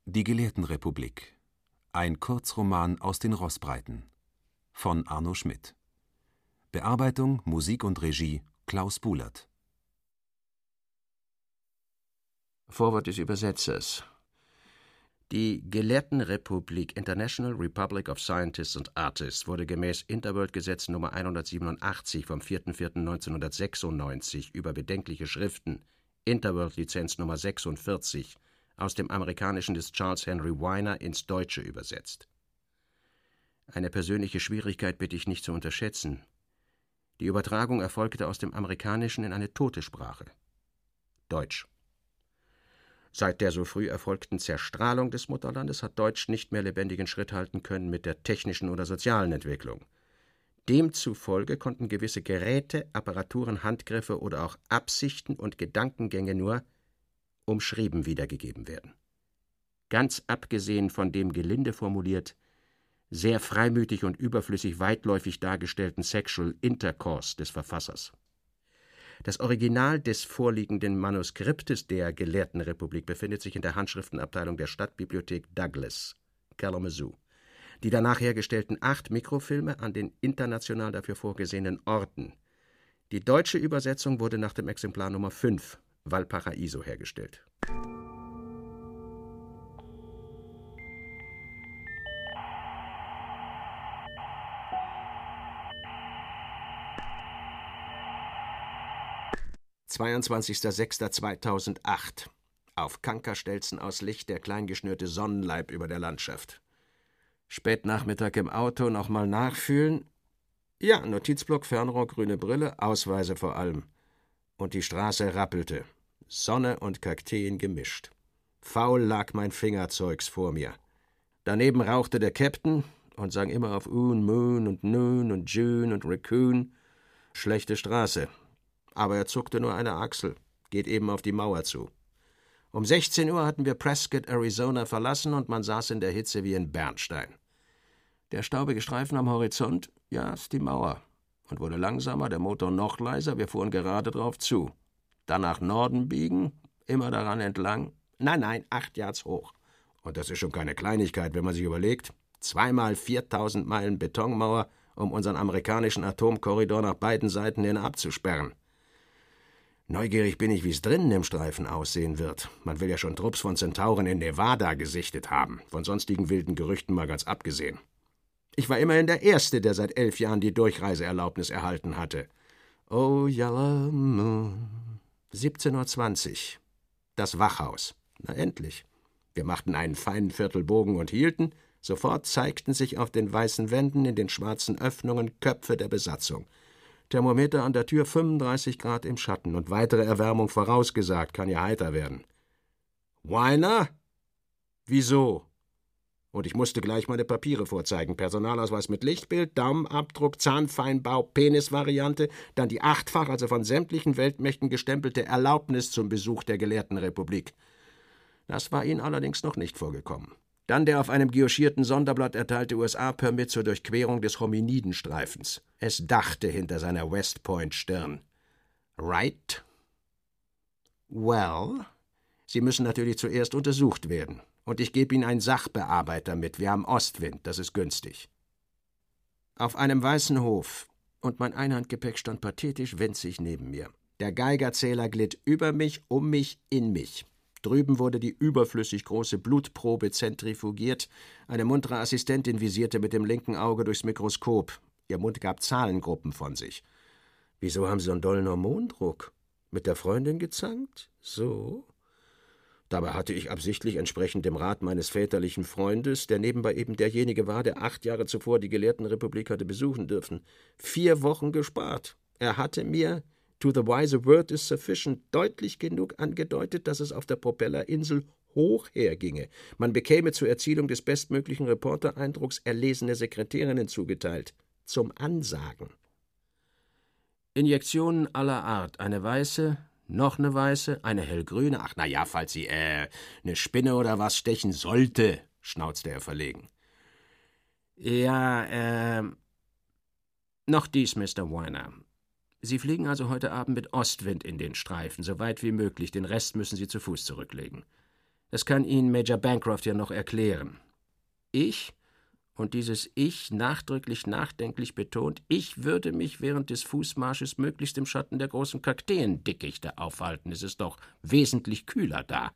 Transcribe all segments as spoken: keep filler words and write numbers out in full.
Die Gelehrtenrepublik. Ein Kurzroman aus den Rossbreiten von Arno Schmidt. Bearbeitung, Musik und Regie Klaus Bulert. Vorwort des Übersetzers. Die Gelehrtenrepublik International Republic of Scientists and Artists wurde gemäß Interworld-Gesetz Nummer hundertsiebenundachtzig vom vierter vierter neunzehnhundertsechsundneunzig über bedenkliche Schriften, Interworld-Lizenz Nummer sechsundvierzig, aus dem Amerikanischen des Charles Henry Weiner ins Deutsche übersetzt. Eine persönliche Schwierigkeit bitte ich nicht zu unterschätzen. Die Übertragung erfolgte aus dem Amerikanischen in eine tote Sprache. Deutsch. Seit der so früh erfolgten Zerstrahlung des Mutterlandes hat Deutsch nicht mehr lebendigen Schritt halten können mit der technischen oder sozialen Entwicklung. Demzufolge konnten gewisse Geräte, Apparaturen, Handgriffe oder auch Absichten und Gedankengänge nur umschrieben wiedergegeben werden. Ganz abgesehen von dem gelinde formuliert sehr freimütig und überflüssig weitläufig dargestellten Sexual Intercourse des Verfassers. Das Original des vorliegenden Manuskriptes der Gelehrtenrepublik befindet sich in der Handschriftenabteilung der Stadtbibliothek Douglas, Kalamazoo. Die danach hergestellten acht Mikrofilme an den international dafür vorgesehenen Orten. Die deutsche Übersetzung wurde nach dem Exemplar Nummer fünf, Valparaiso, hergestellt. zweiundzwanzigster sechster zweitausendacht. Auf Kankerstelzen aus Licht der kleingeschnürte Sonnenleib über der Landschaft. Spätnachmittag im Auto nochmal nachfühlen. Ja, Notizblock, Fernrohr, grüne Brille, Ausweise vor allem. Und die Straße rappelte. Sonne und Kakteen gemischt. Faul lag mein Fingerzeugs vor mir. Daneben rauchte der Captain und sang immer auf Un, Moon und Noon und June und Raccoon. Schlechte Straße. Aber er zuckte nur eine Achsel, geht eben auf die Mauer zu. Um sechzehn Uhr hatten wir Prescott, Arizona verlassen und man saß in der Hitze wie in Bernstein. Der staubige Streifen am Horizont, ja, ist die Mauer. Und wurde langsamer, der Motor noch leiser, wir fuhren gerade drauf zu. Dann nach Norden biegen, immer daran entlang. Nein, nein, acht Yards hoch. Und das ist schon keine Kleinigkeit, wenn man sich überlegt. Zweimal viertausend Meilen Betonmauer, um unseren amerikanischen Atomkorridor nach beiden Seiten hin abzusperren. Neugierig bin ich, wie es drinnen im Streifen aussehen wird. Man will ja schon Trupps von Zentauren in Nevada gesichtet haben, von sonstigen wilden Gerüchten mal ganz abgesehen. Ich war immerhin der Erste, der seit elf Jahren die Durchreiseerlaubnis erhalten hatte. Oh, yellow moon. siebzehn Uhr zwanzig. Das Wachhaus. Na endlich. Wir machten einen feinen Viertelbogen und hielten. Sofort zeigten sich auf den weißen Wänden in den schwarzen Öffnungen Köpfe der Besatzung. Thermometer an der Tür fünfunddreißig Grad im Schatten und weitere Erwärmung vorausgesagt, kann ja heiter werden. Weiner? Wieso? Und ich musste gleich meine Papiere vorzeigen. Personalausweis mit Lichtbild, Daumenabdruck, Zahnfeinbau, Penisvariante, dann die achtfach, also von sämtlichen Weltmächten gestempelte Erlaubnis zum Besuch der Gelehrtenrepublik. Das war Ihnen allerdings noch nicht vorgekommen. Dann der auf einem guillochierten Sonderblatt erteilte U S A-Permit zur Durchquerung des Hominidenstreifens. Es dachte hinter seiner West Point-Stirn. Right? Well, Sie müssen natürlich zuerst untersucht werden. Und ich gebe Ihnen einen Sachbearbeiter mit. Wir haben Ostwind, das ist günstig. Auf einem weißen Hof. Und mein Einhandgepäck stand pathetisch winzig neben mir. Der Geigerzähler glitt über mich, um mich, in mich. Drüben wurde die überflüssig große Blutprobe zentrifugiert. Eine muntere Assistentin visierte mit dem linken Auge durchs Mikroskop. Ihr Mund gab Zahlengruppen von sich. »Wieso haben Sie so einen dollen Hormondruck? Mit der Freundin gezankt? So?« Dabei hatte ich absichtlich entsprechend dem Rat meines väterlichen Freundes, der nebenbei eben derjenige war, der acht Jahre zuvor die Gelehrtenrepublik hatte besuchen dürfen, vier Wochen gespart. Er hatte mir, to the wise word is sufficient, deutlich genug angedeutet, dass es auf der Propellerinsel hoch herginge. Man bekäme zur Erzielung des bestmöglichen Reportereindrucks erlesene Sekretärinnen zugeteilt. Zum Ansagen. Injektionen aller Art. Eine weiße, noch eine weiße, eine hellgrüne. Ach, na ja, falls sie, äh, eine Spinne oder was stechen sollte, schnauzte er verlegen. Ja, äh, noch dies, Mister Weiner. Sie fliegen also heute Abend mit Ostwind in den Streifen, so weit wie möglich. Den Rest müssen Sie zu Fuß zurücklegen. Das kann Ihnen Major Bancroft ja noch erklären. Ich, und dieses Ich nachdrücklich nachdenklich betont, ich würde mich während des Fußmarsches möglichst im Schatten der großen Kakteendickichte aufhalten. Es ist doch wesentlich kühler da.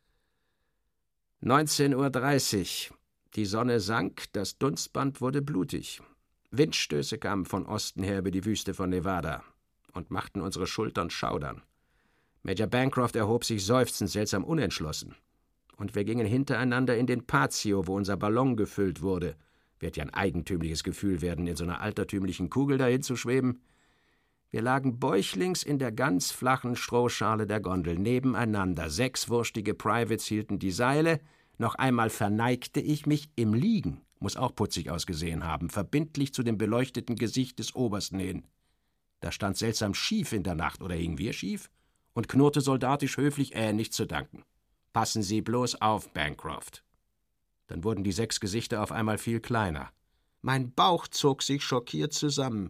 neunzehn Uhr dreißig. Die Sonne sank, das Dunstband wurde blutig. Windstöße kamen von Osten her über die Wüste von Nevada und machten unsere Schultern schaudern. Major Bancroft erhob sich seufzend, seltsam unentschlossen. Und wir gingen hintereinander in den Patio, wo unser Ballon gefüllt wurde. Wird ja ein eigentümliches Gefühl werden, in so einer altertümlichen Kugel dahin zu schweben. Wir lagen bäuchlings in der ganz flachen Strohschale der Gondel, nebeneinander. Sechs wurstige Privates hielten die Seile. Noch einmal verneigte ich mich im Liegen, muss auch putzig ausgesehen haben, verbindlich zu dem beleuchteten Gesicht des Obersten hin. Da stand seltsam schief in der Nacht, oder hingen wir schief? Und knurrte soldatisch höflich, äh, nicht zu danken. Passen Sie bloß auf, Bancroft. Dann wurden die sechs Gesichter auf einmal viel kleiner. Mein Bauch zog sich schockiert zusammen.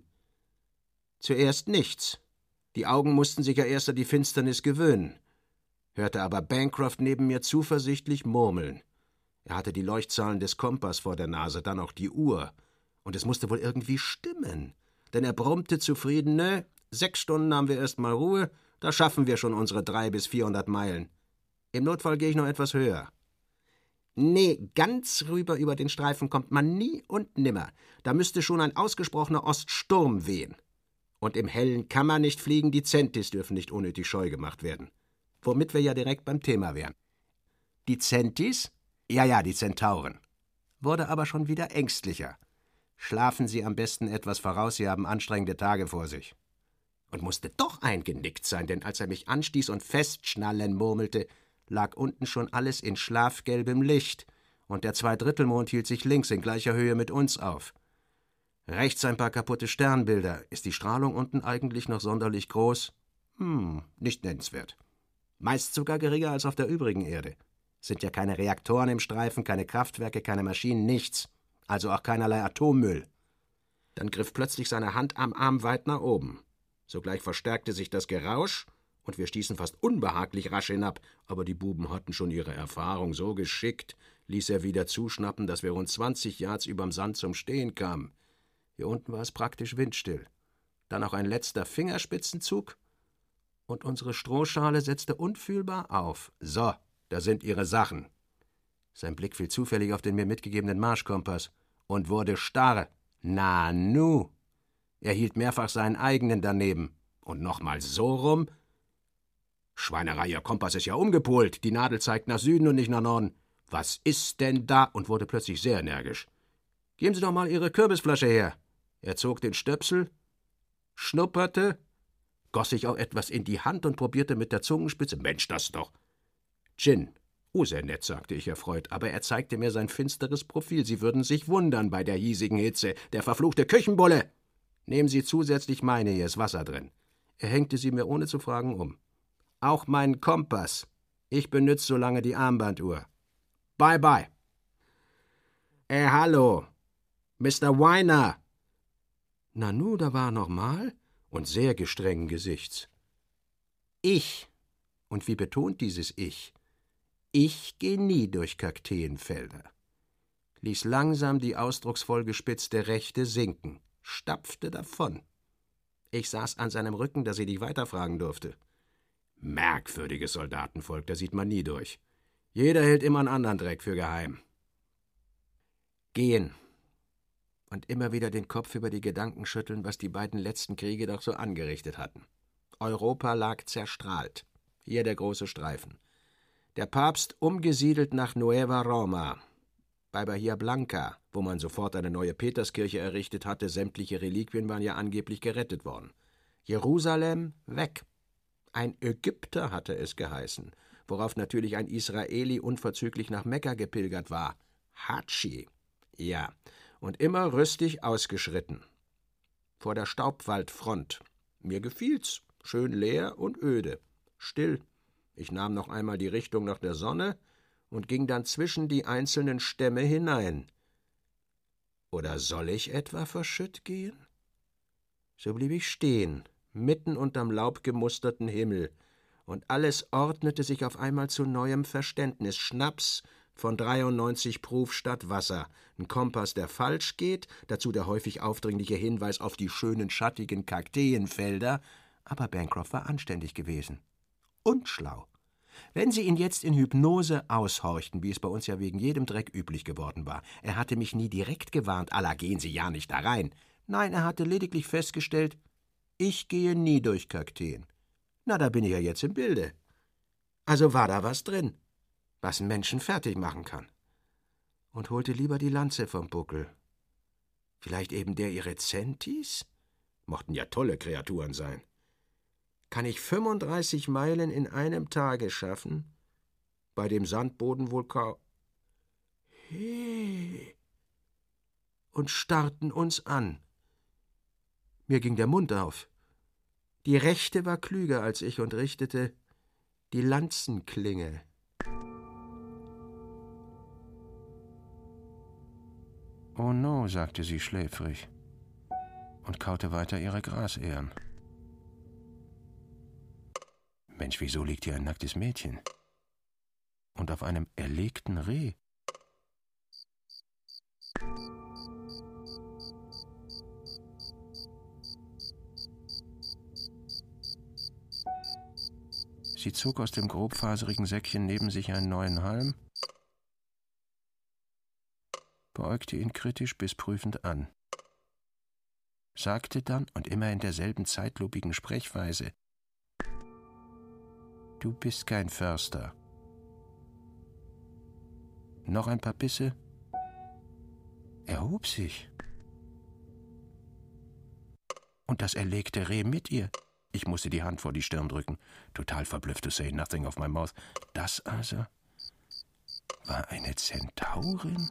Zuerst nichts. Die Augen mussten sich ja erst an die Finsternis gewöhnen. Hörte aber Bancroft neben mir zuversichtlich murmeln. Er hatte die Leuchtzahlen des Kompass vor der Nase, dann auch die Uhr. Und es musste wohl irgendwie stimmen. Denn er brummte zufrieden, ne, sechs Stunden haben wir erst mal Ruhe, da schaffen wir schon unsere drei bis vierhundert Meilen. Im Notfall gehe ich noch etwas höher. Nee, ganz rüber über den Streifen kommt man nie und nimmer. Da müsste schon ein ausgesprochener Oststurm wehen. Und im Hellen kann man nicht fliegen, die Centis dürfen nicht unnötig scheu gemacht werden. Womit wir ja direkt beim Thema wären. Die Centis? Ja, ja, die Zentauren. Wurde aber schon wieder ängstlicher. Schlafen Sie am besten etwas voraus, Sie haben anstrengende Tage vor sich. Und musste doch eingenickt sein, denn als er mich anstieß und festschnallen murmelte, lag unten schon alles in schlafgelbem Licht, und der Zweidrittelmond hielt sich links in gleicher Höhe mit uns auf. Rechts ein paar kaputte Sternbilder. Ist die Strahlung unten eigentlich noch sonderlich groß? Hm, nicht nennenswert. Meist sogar geringer als auf der übrigen Erde. Sind ja keine Reaktoren im Streifen, keine Kraftwerke, keine Maschinen, nichts. Also auch keinerlei Atommüll. Dann griff plötzlich seine Hand am Arm weit nach oben. Sogleich verstärkte sich das Gerausch, und wir stießen fast unbehaglich rasch hinab, aber die Buben hatten schon ihre Erfahrung so geschickt, ließ er wieder zuschnappen, dass wir rund zwanzig Yards überm Sand zum Stehen kamen. Hier unten war es praktisch windstill. Dann auch ein letzter Fingerspitzenzug, und unsere Strohschale setzte unfühlbar auf. So, da sind Ihre Sachen. Sein Blick fiel zufällig auf den mir mitgegebenen Marschkompass und wurde starr. Na nu! Er hielt mehrfach seinen eigenen daneben. Und nochmal so rum. Schweinerei, Ihr Kompass ist ja umgepolt. Die Nadel zeigt nach Süden und nicht nach Norden. Was ist denn da? Und wurde plötzlich sehr energisch. Geben Sie doch mal Ihre Kürbisflasche her. Er zog den Stöpsel, schnupperte, goss sich auch etwas in die Hand und probierte mit der Zungenspitze. Mensch, das doch. Gin. Oh, sehr nett, sagte ich erfreut, aber er zeigte mir sein finsteres Profil. Sie würden sich wundern bei der hiesigen Hitze. Der verfluchte Küchenbulle! Nehmen Sie zusätzlich meine, hier ist Wasser drin. Er hängte sie mir ohne zu fragen um. Auch meinen Kompass. Ich benütze so lange die Armbanduhr. Bye, bye. Äh, hallo. Mister Weiner. Nanu, da war er noch mal und sehr gestrengen Gesichts. Ich, und wie betont dieses Ich, ich geh nie durch Kakteenfelder, ließ langsam die ausdrucksvoll gespitzte Rechte sinken, stapfte davon. Ich saß an seinem Rücken, dass ich nicht weiterfragen durfte. Merkwürdiges Soldatenvolk, da sieht man nie durch. Jeder hält immer einen anderen Dreck für geheim. Gehen. Und immer wieder den Kopf über die Gedanken schütteln, was die beiden letzten Kriege doch so angerichtet hatten. Europa lag zerstrahlt. Hier der große Streifen. Der Papst umgesiedelt nach Nueva Roma. Bei Bahia Blanca, wo man sofort eine neue Peterskirche errichtet hatte, sämtliche Reliquien waren ja angeblich gerettet worden. Jerusalem weg. Ein Ägypter hatte es geheißen, worauf natürlich ein Israeli unverzüglich nach Mekka gepilgert war. Hatschi. Ja, und immer rüstig ausgeschritten. Vor der Staubwaldfront. Mir gefiel's. Schön leer und öde. Still. Ich nahm noch einmal die Richtung nach der Sonne und ging dann zwischen die einzelnen Stämme hinein. Oder soll ich etwa verschütt gehen? So blieb ich stehen, mitten unterm laubgemusterten Himmel, Und alles ordnete sich auf einmal zu neuem Verständnis. Schnaps von dreiundneunzig Proof statt Wasser, ein Kompass, der falsch geht, dazu der häufig aufdringliche Hinweis auf die schönen, schattigen Kakteenfelder. Aber Bancroft war anständig gewesen. Und schlau. Wenn Sie ihn jetzt in Hypnose aushorchten, wie es bei uns ja wegen jedem Dreck üblich geworden war, er hatte mich nie direkt gewarnt, Allah, gehen Sie ja nicht da rein. Nein, er hatte lediglich festgestellt, ich gehe nie durch Kakteen. Na, da bin ich ja jetzt im Bilde. Also war da was drin, was einen Menschen fertig machen kann. Und holte lieber die Lanze vom Buckel. Vielleicht eben der Irrezentis? Mochten ja tolle Kreaturen sein. Kann ich fünfunddreißig Meilen in einem Tage schaffen? Bei dem Sandboden wohl kaum. He. Und starrten uns an. Mir ging der Mund auf. Die Rechte war klüger als ich und richtete die Lanzenklinge. »Oh no«, sagte sie schläfrig und kaute weiter ihre Grasähren. »Mensch, wieso liegt hier ein nacktes Mädchen? Und auf einem erlegten Reh?« Sie zog aus dem grobfaserigen Säckchen neben sich einen neuen Halm, beäugte ihn kritisch bis prüfend an, sagte dann, und immer in derselben zeitlupigen Sprechweise: »Du bist kein Förster.« Noch ein paar Bisse. Er hob sich. Und das erlegte Reh mit ihr. Ich musste die Hand vor die Stirn drücken, total verblüfft, to say nothing of my mouth. Das also war eine Zentaurin?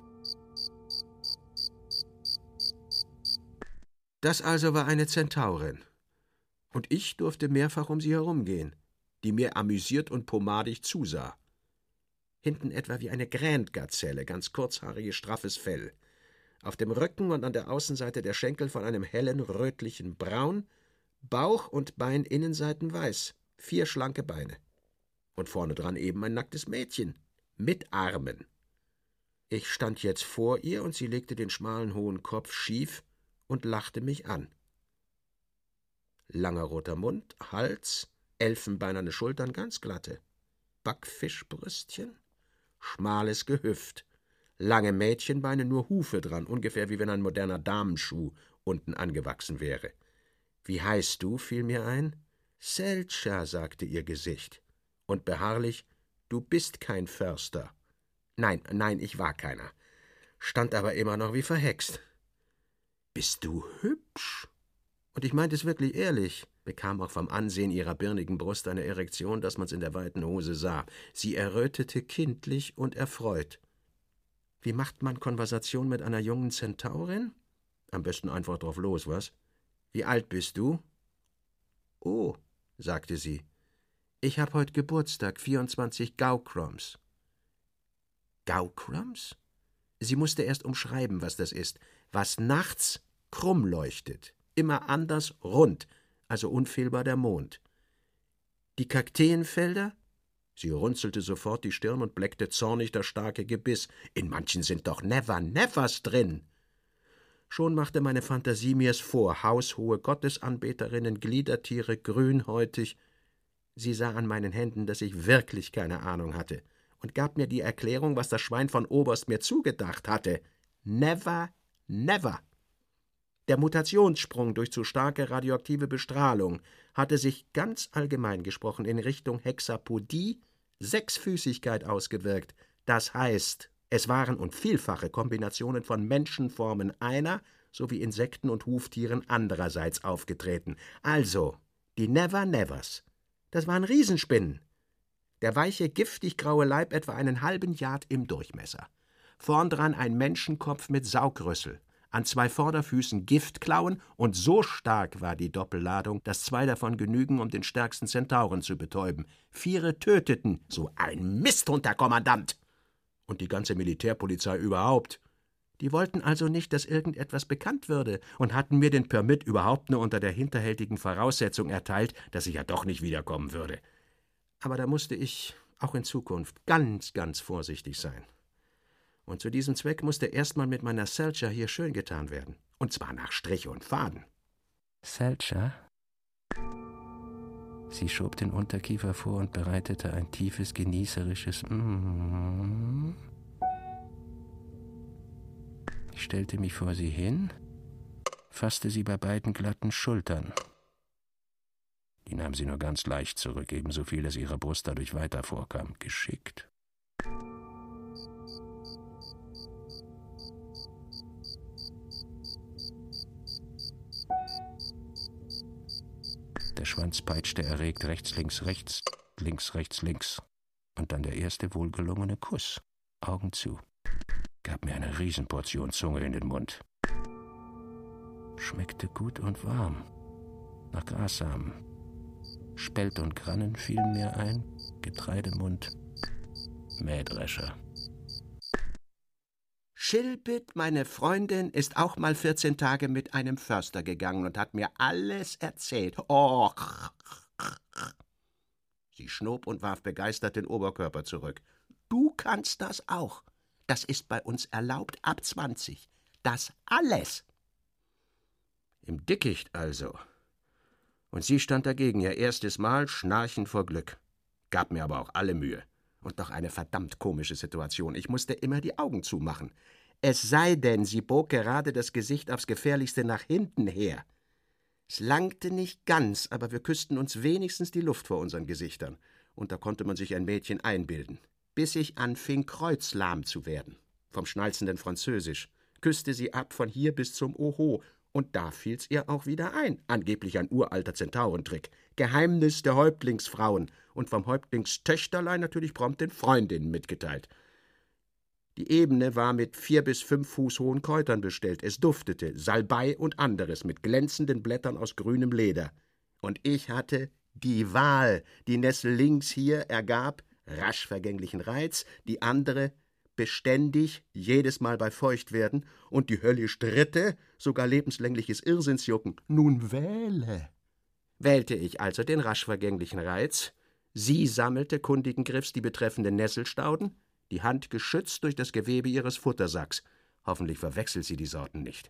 Das also war eine Zentaurin. Und ich durfte mehrfach um sie herumgehen, die mir amüsiert und pomadig zusah. Hinten etwa wie eine Grandgazelle, ganz kurzhaariges, straffes Fell. Auf dem Rücken und an der Außenseite der Schenkel von einem hellen, rötlichen Braun, Bauch und Beininnenseiten weiß, vier schlanke Beine. Und vorne dran eben ein nacktes Mädchen, mit Armen. Ich stand jetzt vor ihr, und sie legte den schmalen, hohen Kopf schief und lachte mich an. Langer roter Mund, Hals, elfenbeinerne Schultern, ganz glatte, Backfischbrüstchen, schmales Gehüft, lange Mädchenbeine, nur Hufe dran, ungefähr wie wenn ein moderner Damenschuh unten angewachsen wäre. »Wie heißt du?« fiel mir ein. »Seltscha«, sagte ihr Gesicht. Und beharrlich: »Du bist kein Förster.« Nein, nein, ich war keiner. Stand aber immer noch wie verhext. »Bist du hübsch?« Und ich meinte es wirklich ehrlich, bekam auch vom Ansehen ihrer birnigen Brust eine Erektion, dass man's in der weiten Hose sah. Sie errötete kindlich und erfreut. Wie macht man Konversation mit einer jungen Zentaurin? Am besten einfach drauf los, was? »Wie alt bist du?« »Oh«, sagte sie, »ich hab heut Geburtstag, vierundzwanzig Gaukrams.« »Gaukrams?« Sie musste erst umschreiben, was das ist. Was nachts krumm leuchtet, immer anders rund, also unfehlbar der Mond. Die Kakteenfelder? Sie runzelte sofort die Stirn und bleckte zornig das starke Gebiss. In manchen sind doch Never Nevers drin. Schon machte meine Fantasie mir's vor, haushohe Gottesanbeterinnen, Gliedertiere, grünhäutig. Sie sah an meinen Händen, dass ich wirklich keine Ahnung hatte, und gab mir die Erklärung, was das Schwein von Oberst mir zugedacht hatte. Never, never. Der Mutationssprung durch zu starke radioaktive Bestrahlung hatte sich ganz allgemein gesprochen in Richtung Hexapodie, Sechsfüßigkeit ausgewirkt. Das heißt, es waren und vielfache Kombinationen von Menschenformen einer sowie Insekten und Huftieren andererseits aufgetreten. Also, die Never Nevers. Das waren Riesenspinnen. Der weiche, giftig graue Leib etwa einen halben Yard im Durchmesser. Vorn dran ein Menschenkopf mit Saugrüssel. An zwei Vorderfüßen Giftklauen, und so stark war die Doppelladung, dass zwei davon genügen, um den stärksten Zentauren zu betäuben. Viere töteten, so ein Misthund, Herr Kommandant! Und die ganze Militärpolizei überhaupt. Die wollten also nicht, dass irgendetwas bekannt würde, und hatten mir den Permit überhaupt nur unter der hinterhältigen Voraussetzung erteilt, dass ich ja doch nicht wiederkommen würde. Aber da musste ich auch in Zukunft ganz, ganz vorsichtig sein. Und zu diesem Zweck musste erstmal mit meiner Selcher hier schön getan werden. Und zwar nach Strich und Faden. Selcher? Sie schob den Unterkiefer vor und bereitete ein tiefes, genießerisches Mm. Ich stellte mich vor sie hin, fasste sie bei beiden glatten Schultern. Die nahm sie nur ganz leicht zurück, ebenso viel, dass ihrer Brust dadurch weiter vorkam. Geschickt. Der Schwanz peitschte erregt rechts, links, rechts, links, rechts, links. Und dann der erste wohlgelungene Kuss. Augen zu. Gab mir eine Riesenportion Zunge in den Mund. Schmeckte gut und warm. Nach Grassamen. Spelt und Grannen fielen mir ein. Getreidemund. Mähdrescher. Schilpit, meine Freundin, ist auch mal vierzehn Tage mit einem Förster gegangen und hat mir alles erzählt. Oh. Sie schnob und warf begeistert den Oberkörper zurück. Du kannst das auch. Das ist bei uns erlaubt ab zwanzig. Das alles. Im Dickicht also. Und sie stand dagegen, ihr erstes Mal schnarchend vor Glück. Gab mir aber auch alle Mühe. Und noch eine verdammt komische Situation. Ich musste immer die Augen zumachen. Es sei denn, sie bog gerade das Gesicht aufs Gefährlichste nach hinten her. Es langte nicht ganz, aber wir küssten uns wenigstens die Luft vor unseren Gesichtern. Und da konnte man sich ein Mädchen einbilden. Bis ich anfing, kreuzlahm zu werden. Vom schnalzenden Französisch. Küsste sie ab von hier bis zum Oho. Und da fiel's ihr auch wieder ein. Angeblich ein uralter Zentaurentrick. Geheimnis der Häuptlingsfrauen. Und vom Häuptlingstöchterlein natürlich prompt den Freundinnen mitgeteilt. Die Ebene war mit vier bis fünf Fuß hohen Kräutern bestellt. Es duftete, Salbei und anderes mit glänzenden Blättern aus grünem Leder. Und ich hatte die Wahl. Die Nessel links hier ergab rasch vergänglichen Reiz, die andere beständig, jedes Mal bei Feuchtwerden, und die höllisch dritte sogar lebenslängliches Irrsinnsjucken. Nun wähle. Wählte ich also den rasch vergänglichen Reiz. Sie sammelte kundigen Griffs die betreffenden Nesselstauden, die Hand geschützt durch das Gewebe ihres Futtersacks. Hoffentlich verwechselt sie die Sorten nicht.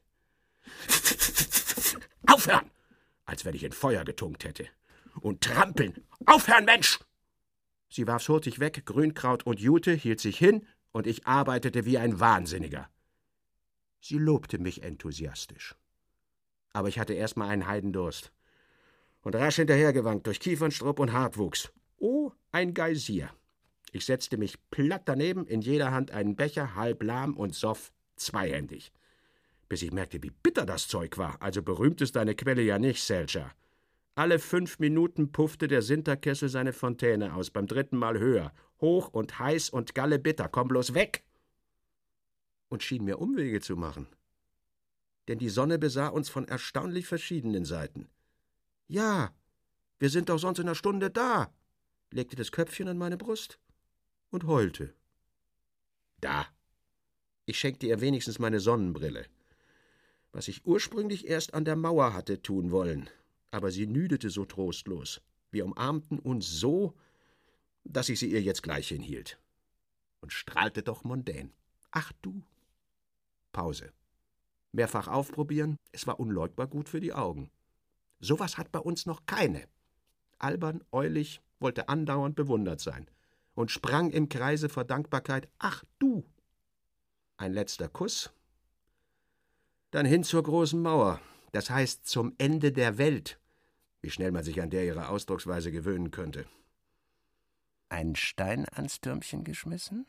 Aufhören! Als wenn ich in Feuer getunkt hätte. Und trampeln! Aufhören, Mensch! Sie warf's hurtig weg, Grünkraut und Jute, hielt sich hin, und ich arbeitete wie ein Wahnsinniger. Sie lobte mich enthusiastisch. Aber ich hatte erst mal einen Heidendurst. Und rasch hinterhergewankt durch Kiefernstrupp und Hartwuchs. Oh, ein Geysir. Ich setzte mich platt daneben, in jeder Hand einen Becher, halb lahm und soff zweihändig. Bis ich merkte, wie bitter das Zeug war. Also berühmt ist deine Quelle ja nicht, Selcher. Alle fünf Minuten puffte der Sinterkessel seine Fontäne aus, beim dritten Mal höher. Hoch und heiß und galle bitter, komm bloß weg! Und schien mir Umwege zu machen. Denn die Sonne besah uns von erstaunlich verschiedenen Seiten. Ja, wir sind doch sonst in einer Stunde da, legte das Köpfchen an meine Brust und heulte. Da! Ich schenkte ihr wenigstens meine Sonnenbrille, was ich ursprünglich erst an der Mauer hatte tun wollen. Aber sie nüdete so trostlos. Wir umarmten uns so, dass ich sie ihr jetzt gleich hinhielt. Und strahlte doch mondän. Ach du! Pause. Mehrfach aufprobieren, es war unleugbar gut für die Augen. Sowas hat bei uns noch keine. Albern, äulig, wollte andauernd bewundert sein. Und sprang im Kreise vor Dankbarkeit. Ach du! Ein letzter Kuss. Dann hin zur großen Mauer. Das heißt zum Ende der Welt. Wie schnell man sich an der ihre Ausdrucksweise gewöhnen könnte. Einen Stein ans Türmchen geschmissen?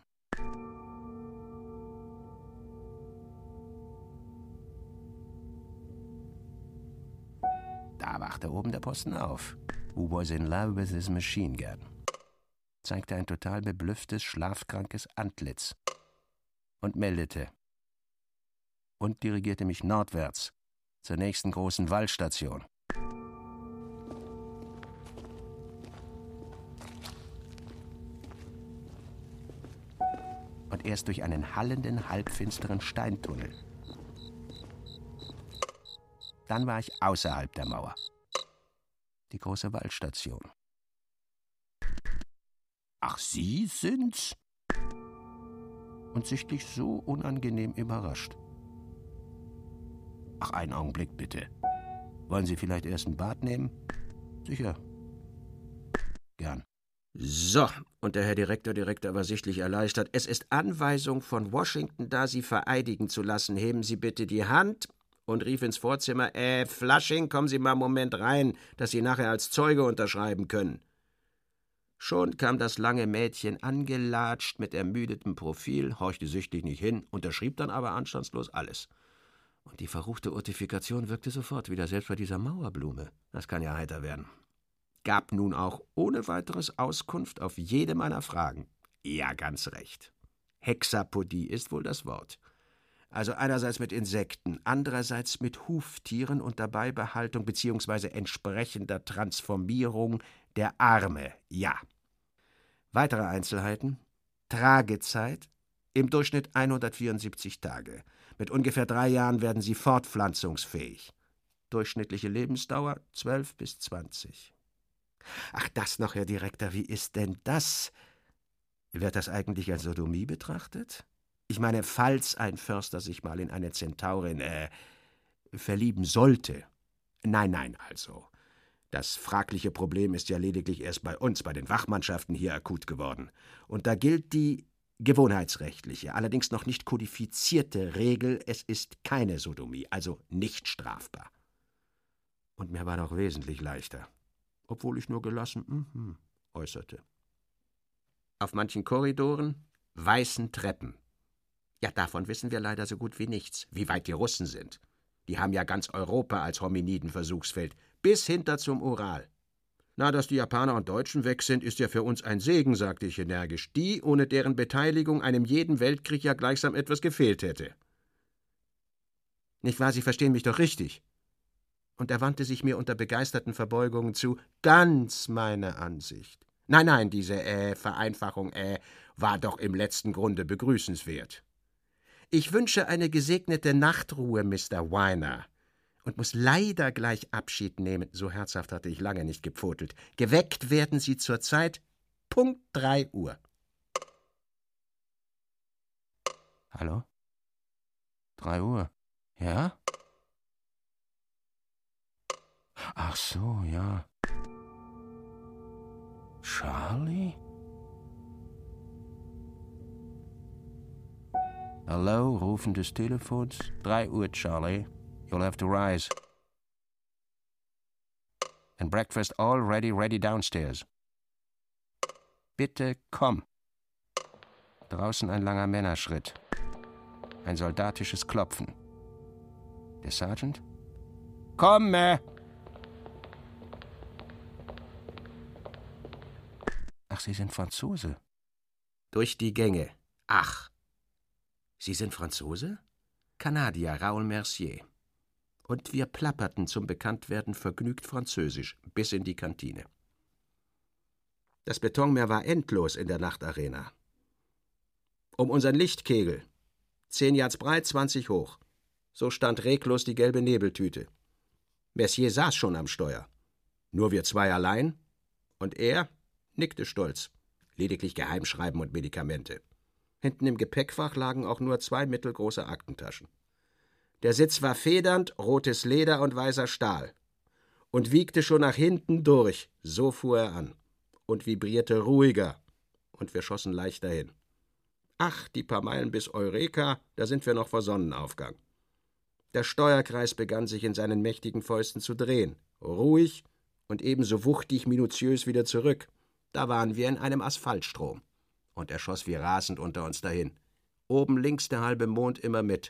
Da wachte oben der Posten auf. Who was in love with his machine gun? Zeigte ein total beblüfftes, schlafkrankes Antlitz und meldete und dirigierte mich nordwärts zur nächsten großen Waldstation. Und erst durch einen hallenden, halbfinsteren Steintunnel. Dann war ich außerhalb der Mauer. Die große Waldstation. »Ach, Sie sind's?« Und sichtlich so unangenehm überrascht. »Ach, einen Augenblick bitte. Wollen Sie vielleicht erst ein Bad nehmen?« »Sicher. Gern.« So, und der Herr Direktor Direktor war sichtlich erleichtert. »Es ist Anweisung von Washington da, Sie vereidigen zu lassen. Heben Sie bitte die Hand«, und rief ins Vorzimmer, »Äh, Flushing, kommen Sie mal einen Moment rein, dass Sie nachher als Zeuge unterschreiben können.« Schon kam das lange Mädchen angelatscht mit ermüdetem Profil, horchte sichtlich nicht hin, unterschrieb dann aber anstandslos alles. Und die verruchte Urtifikation wirkte sofort wieder, selbst bei dieser Mauerblume. Das kann ja heiter werden. Gab nun auch ohne weiteres Auskunft auf jede meiner Fragen. Ja, ganz recht. Hexapodie ist wohl das Wort. Also einerseits mit Insekten, andererseits mit Huftieren unter Beibehaltung bzw. entsprechender Transformierung der Arme, ja. Weitere Einzelheiten: Tragezeit im Durchschnitt hundertvierundsiebzig Tage. Mit ungefähr drei Jahren werden sie fortpflanzungsfähig. Durchschnittliche Lebensdauer zwölf bis zwanzig. Ach, das noch, Herr Direktor, wie ist denn das? Wird das eigentlich als Sodomie betrachtet? Ich meine, falls ein Förster sich mal in eine Zentaurin, äh, verlieben sollte. Nein, nein, also. Das fragliche Problem ist ja lediglich erst bei uns, bei den Wachmannschaften hier akut geworden. Und da gilt die gewohnheitsrechtliche, allerdings noch nicht kodifizierte Regel, es ist keine Sodomie, also nicht strafbar. Und mir war doch wesentlich leichter, obwohl ich nur gelassen mhm, äußerte. Auf manchen Korridoren weißen Treppen. Ja, davon wissen wir leider so gut wie nichts, wie weit die Russen sind. Die haben ja ganz Europa als Hominiden-Versuchsfeld, bis hinter zum Ural. Na, dass die Japaner und Deutschen weg sind, ist ja für uns ein Segen, sagte ich energisch, die, ohne deren Beteiligung einem jeden Weltkrieg ja gleichsam etwas gefehlt hätte. Nicht wahr, Sie verstehen mich doch richtig? Und er wandte sich mir unter begeisterten Verbeugungen zu, ganz meine Ansicht. Nein, nein, diese äh, Vereinfachung äh, war doch im letzten Grunde begrüßenswert. Ich wünsche eine gesegnete Nachtruhe, Mister Weiner, und muss leider gleich Abschied nehmen. So herzhaft hatte ich lange nicht gepfotelt. Geweckt werden Sie zur Zeit Punkt drei Uhr. Hallo? Drei Uhr. Ja? Ach so, ja. Charlie? Hallo, Rufen des Telefons. Drei Uhr, Charlie. You'll have to rise. And breakfast already ready downstairs. Bitte komm. Draußen ein langer Männerschritt. Ein soldatisches Klopfen. Der Sergeant? Komme! Ach, Sie sind Franzose. Durch die Gänge. Ach. Sie sind Franzose? Kanadier, Raoul Mercier. Und wir plapperten zum Bekanntwerden vergnügt Französisch bis in die Kantine. Das Betonmeer war endlos in der Nachtarena. Um unseren Lichtkegel. Zehn Yards breit, zwanzig hoch. So stand reglos die gelbe Nebeltüte. Mercier saß schon am Steuer. Nur wir zwei allein. Und er nickte stolz. Lediglich Geheimschreiben und Medikamente. Hinten im Gepäckfach lagen auch nur zwei mittelgroße Aktentaschen. Der Sitz war federnd, rotes Leder und weißer Stahl. Und wiegte schon nach hinten durch, so fuhr er an. Und vibrierte ruhiger. Und wir schossen leicht dahin. Ach, die paar Meilen bis Eureka, da sind wir noch vor Sonnenaufgang. Der Steuerkreis begann sich in seinen mächtigen Fäusten zu drehen. Ruhig und ebenso wuchtig minutiös wieder zurück. Da waren wir in einem Asphaltstrom. Und er schoss wie rasend unter uns dahin. Oben links der halbe Mond immer mit.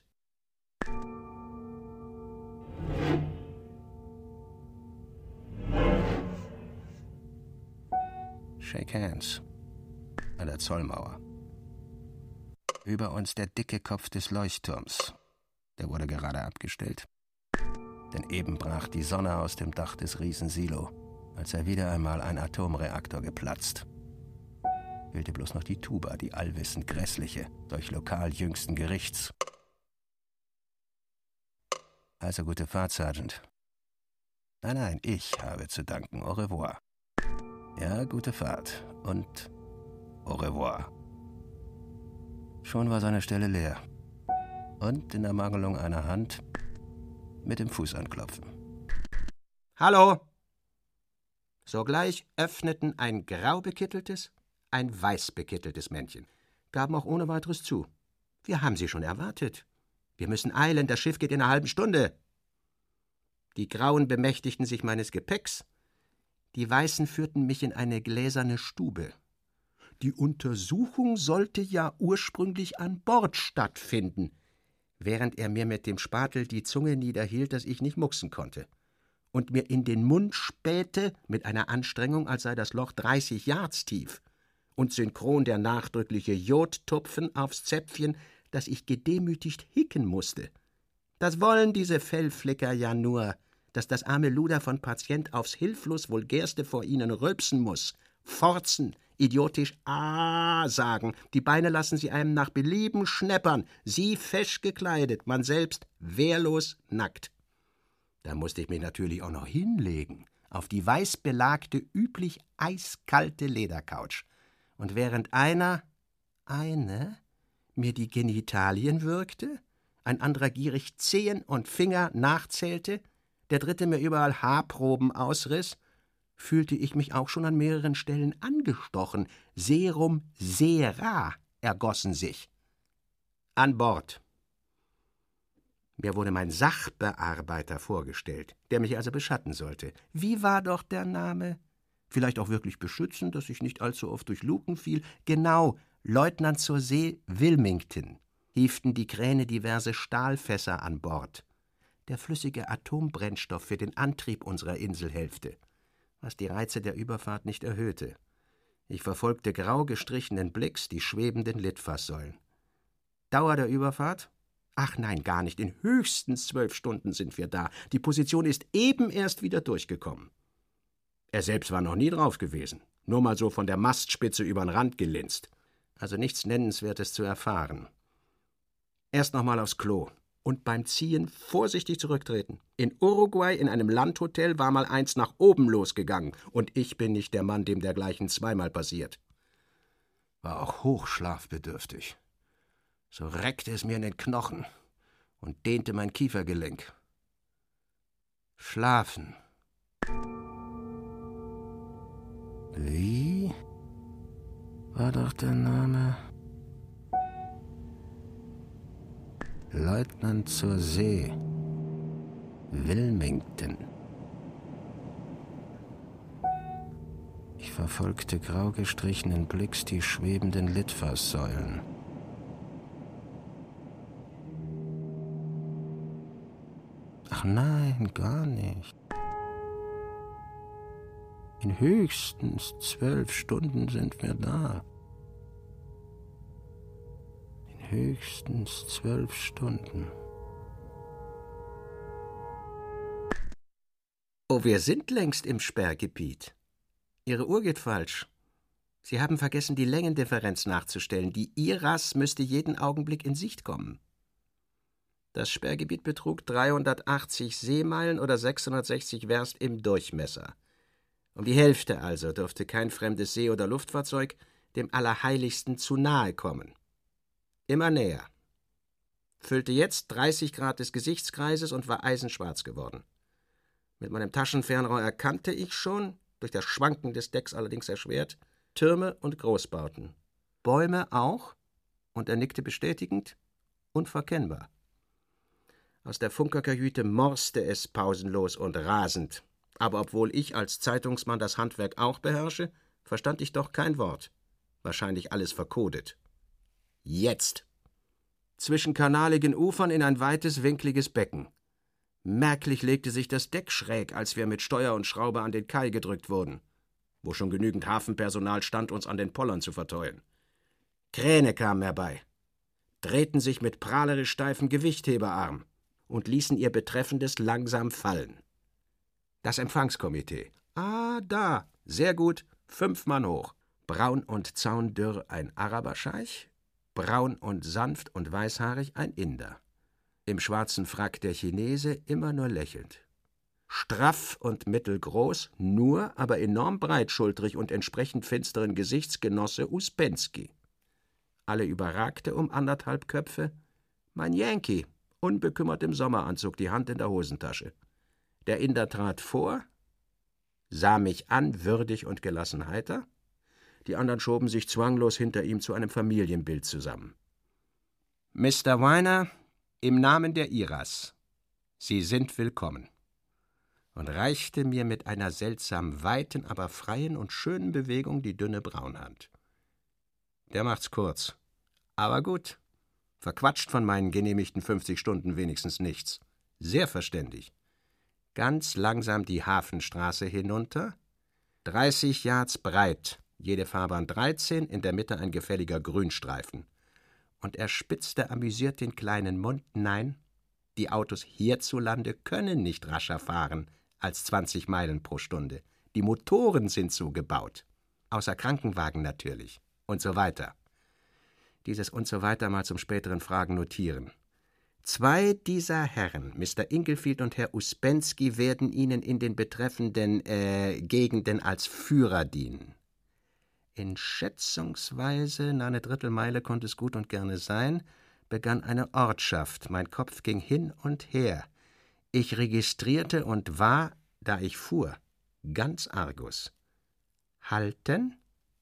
Shake hands. An der Zollmauer. Über uns der dicke Kopf des Leuchtturms. Der wurde gerade abgestellt. Denn eben brach die Sonne aus dem Dach des Riesensilo, als sei wieder einmal ein Atomreaktor geplatzt. Fehlte bloß noch die Tuba, die allwissend grässliche, durch lokal jüngsten Gerichts. Also gute Fahrt, Sergeant. Nein, nein, ich habe zu danken. Au revoir. Ja, gute Fahrt. Und Au revoir. Schon war seine Stelle leer. Und in Ermangelung einer Hand mit dem Fuß anklopfen. »Hallo!« Sogleich öffneten ein grau bekitteltes, ein weiß bekitteltes Männchen, gaben auch ohne weiteres zu. »Wir haben Sie schon erwartet. Wir müssen eilen, das Schiff geht in einer halben Stunde.« Die Grauen bemächtigten sich meines Gepäcks, die Weißen führten mich in eine gläserne Stube. Die Untersuchung sollte ja ursprünglich an Bord stattfinden, während er mir mit dem Spatel die Zunge niederhielt, dass ich nicht mucksen konnte, und mir in den Mund spähte mit einer Anstrengung, als sei das Loch dreißig Yards tief, und synchron der nachdrückliche Jodtupfen aufs Zäpfchen, dass ich gedemütigt hicken musste. Das wollen diese Fellflicker ja nur, dass das arme Luder von Patient aufs hilflos vulgärste vor ihnen rülpsen muss, forzen, idiotisch Ah sagen, die Beine lassen sie einem nach Belieben schneppern, sie fesch gekleidet, man selbst wehrlos nackt. Da musste ich mich natürlich auch noch hinlegen, auf die weiß belagte, üblich eiskalte Ledercouch. Und während einer, eine, mir die Genitalien würgte, ein anderer gierig Zehen und Finger nachzählte, der dritte mir überall Haarproben ausriss, fühlte ich mich auch schon an mehreren Stellen angestochen. Serum sera ergossen sich. An Bord. Mir wurde mein Sachbearbeiter vorgestellt, der mich also beschatten sollte. Wie war doch der Name? Vielleicht auch wirklich beschützen, dass ich nicht allzu oft durch Luken fiel. Genau, Leutnant zur See Wilmington. Hieften die Kräne diverse Stahlfässer an Bord. Der flüssige Atombrennstoff für den Antrieb unserer Inselhälfte, was die Reize der Überfahrt nicht erhöhte. Ich verfolgte grau gestrichenen Blicks die schwebenden Litfaßsäulen. Dauer der Überfahrt? Ach nein, gar nicht. In höchstens zwölf Stunden sind wir da. Die Position ist eben erst wieder durchgekommen. Er selbst war noch nie drauf gewesen. Nur mal so von der Mastspitze übern Rand gelinst. Also nichts Nennenswertes zu erfahren. Erst noch mal aufs Klo. Und beim Ziehen vorsichtig zurücktreten. In Uruguay in einem Landhotel war mal eins nach oben losgegangen. Und ich bin nicht der Mann, dem dergleichen zweimal passiert. War auch hochschlafbedürftig. So reckte es mir in den Knochen und dehnte mein Kiefergelenk. Schlafen. Wie war doch der Name? Leutnant zur See Wilmington. Ich verfolgte grau gestrichenen Blicks die schwebenden Litfaßsäulen. Ach nein, gar nicht. In höchstens zwölf Stunden sind wir da. In höchstens zwölf Stunden. Oh, wir sind längst im Sperrgebiet. Ihre Uhr geht falsch. Sie haben vergessen, die Längendifferenz nachzustellen. Die I R A S müsste jeden Augenblick in Sicht kommen. Das Sperrgebiet betrug dreihundertachtzig Seemeilen oder sechshundertsechzig Werst im Durchmesser. Um die Hälfte also durfte kein fremdes See- oder Luftfahrzeug dem Allerheiligsten zu nahe kommen. Immer näher. Füllte jetzt dreißig Grad des Gesichtskreises und war eisenschwarz geworden. Mit meinem Taschenfernrohr erkannte ich schon, durch das Schwanken des Decks allerdings erschwert, Türme und Großbauten. Bäume auch, und er nickte bestätigend, unverkennbar. Aus der Funkerkajüte morste es pausenlos und rasend. Aber obwohl ich als Zeitungsmann das Handwerk auch beherrsche, verstand ich doch kein Wort. Wahrscheinlich alles verkodet. Jetzt! Zwischen kanaligen Ufern in ein weites, winkliges Becken. Merklich legte sich das Deck schräg, als wir mit Steuer und Schraube an den Kai gedrückt wurden, wo schon genügend Hafenpersonal stand, uns an den Pollern zu verteuen. Kräne kamen herbei, drehten sich mit prahlerisch steifem Gewichtheberarm und ließen ihr Betreffendes langsam fallen. Das Empfangskomitee. Ah, da, sehr gut, fünf Mann hoch. Braun und zaundürr ein Araberscheich, braun und sanft und weißhaarig ein Inder. Im schwarzen Frack der Chinese immer nur lächelnd. straff und mittelgroß, nur aber enorm breitschultrig und entsprechend finsteren Gesichts Genosse Ouspensky. Alle überragte um anderthalb Köpfe. Mein Yankee, unbekümmert im Sommeranzug, die Hand in der Hosentasche. Der Inder trat vor, sah mich an, würdig und gelassen heiter. Die anderen schoben sich zwanglos hinter ihm zu einem Familienbild zusammen. »Mister Weiner, im Namen der I R A S, Sie sind willkommen«, und reichte mir mit einer seltsam weiten, aber freien und schönen Bewegung die dünne Braunhand. Der macht's kurz. Aber gut. Verquatscht von meinen genehmigten fünfzig Stunden wenigstens nichts. Sehr verständig. Ganz langsam die Hafenstraße hinunter. dreißig Yards breit, jede Fahrbahn dreizehn, in der Mitte ein gefälliger Grünstreifen. Und er spitzte amüsiert den kleinen Mund. Nein, die Autos hierzulande können nicht rascher fahren als zwanzig Meilen pro Stunde. Die Motoren sind so gebaut. Außer Krankenwagen natürlich. Und so weiter. Dieses und so weiter mal zum späteren Fragen notieren. Zwei dieser Herren, Mister Inglefield und Herr Ouspensky, werden Ihnen in den betreffenden äh, Gegenden als Führer dienen. In schätzungsweise, na, eine Drittelmeile konnte es gut und gerne sein, begann eine Ortschaft. Mein Kopf ging hin und her. Ich registrierte und war, da ich fuhr, ganz Argus. Halten,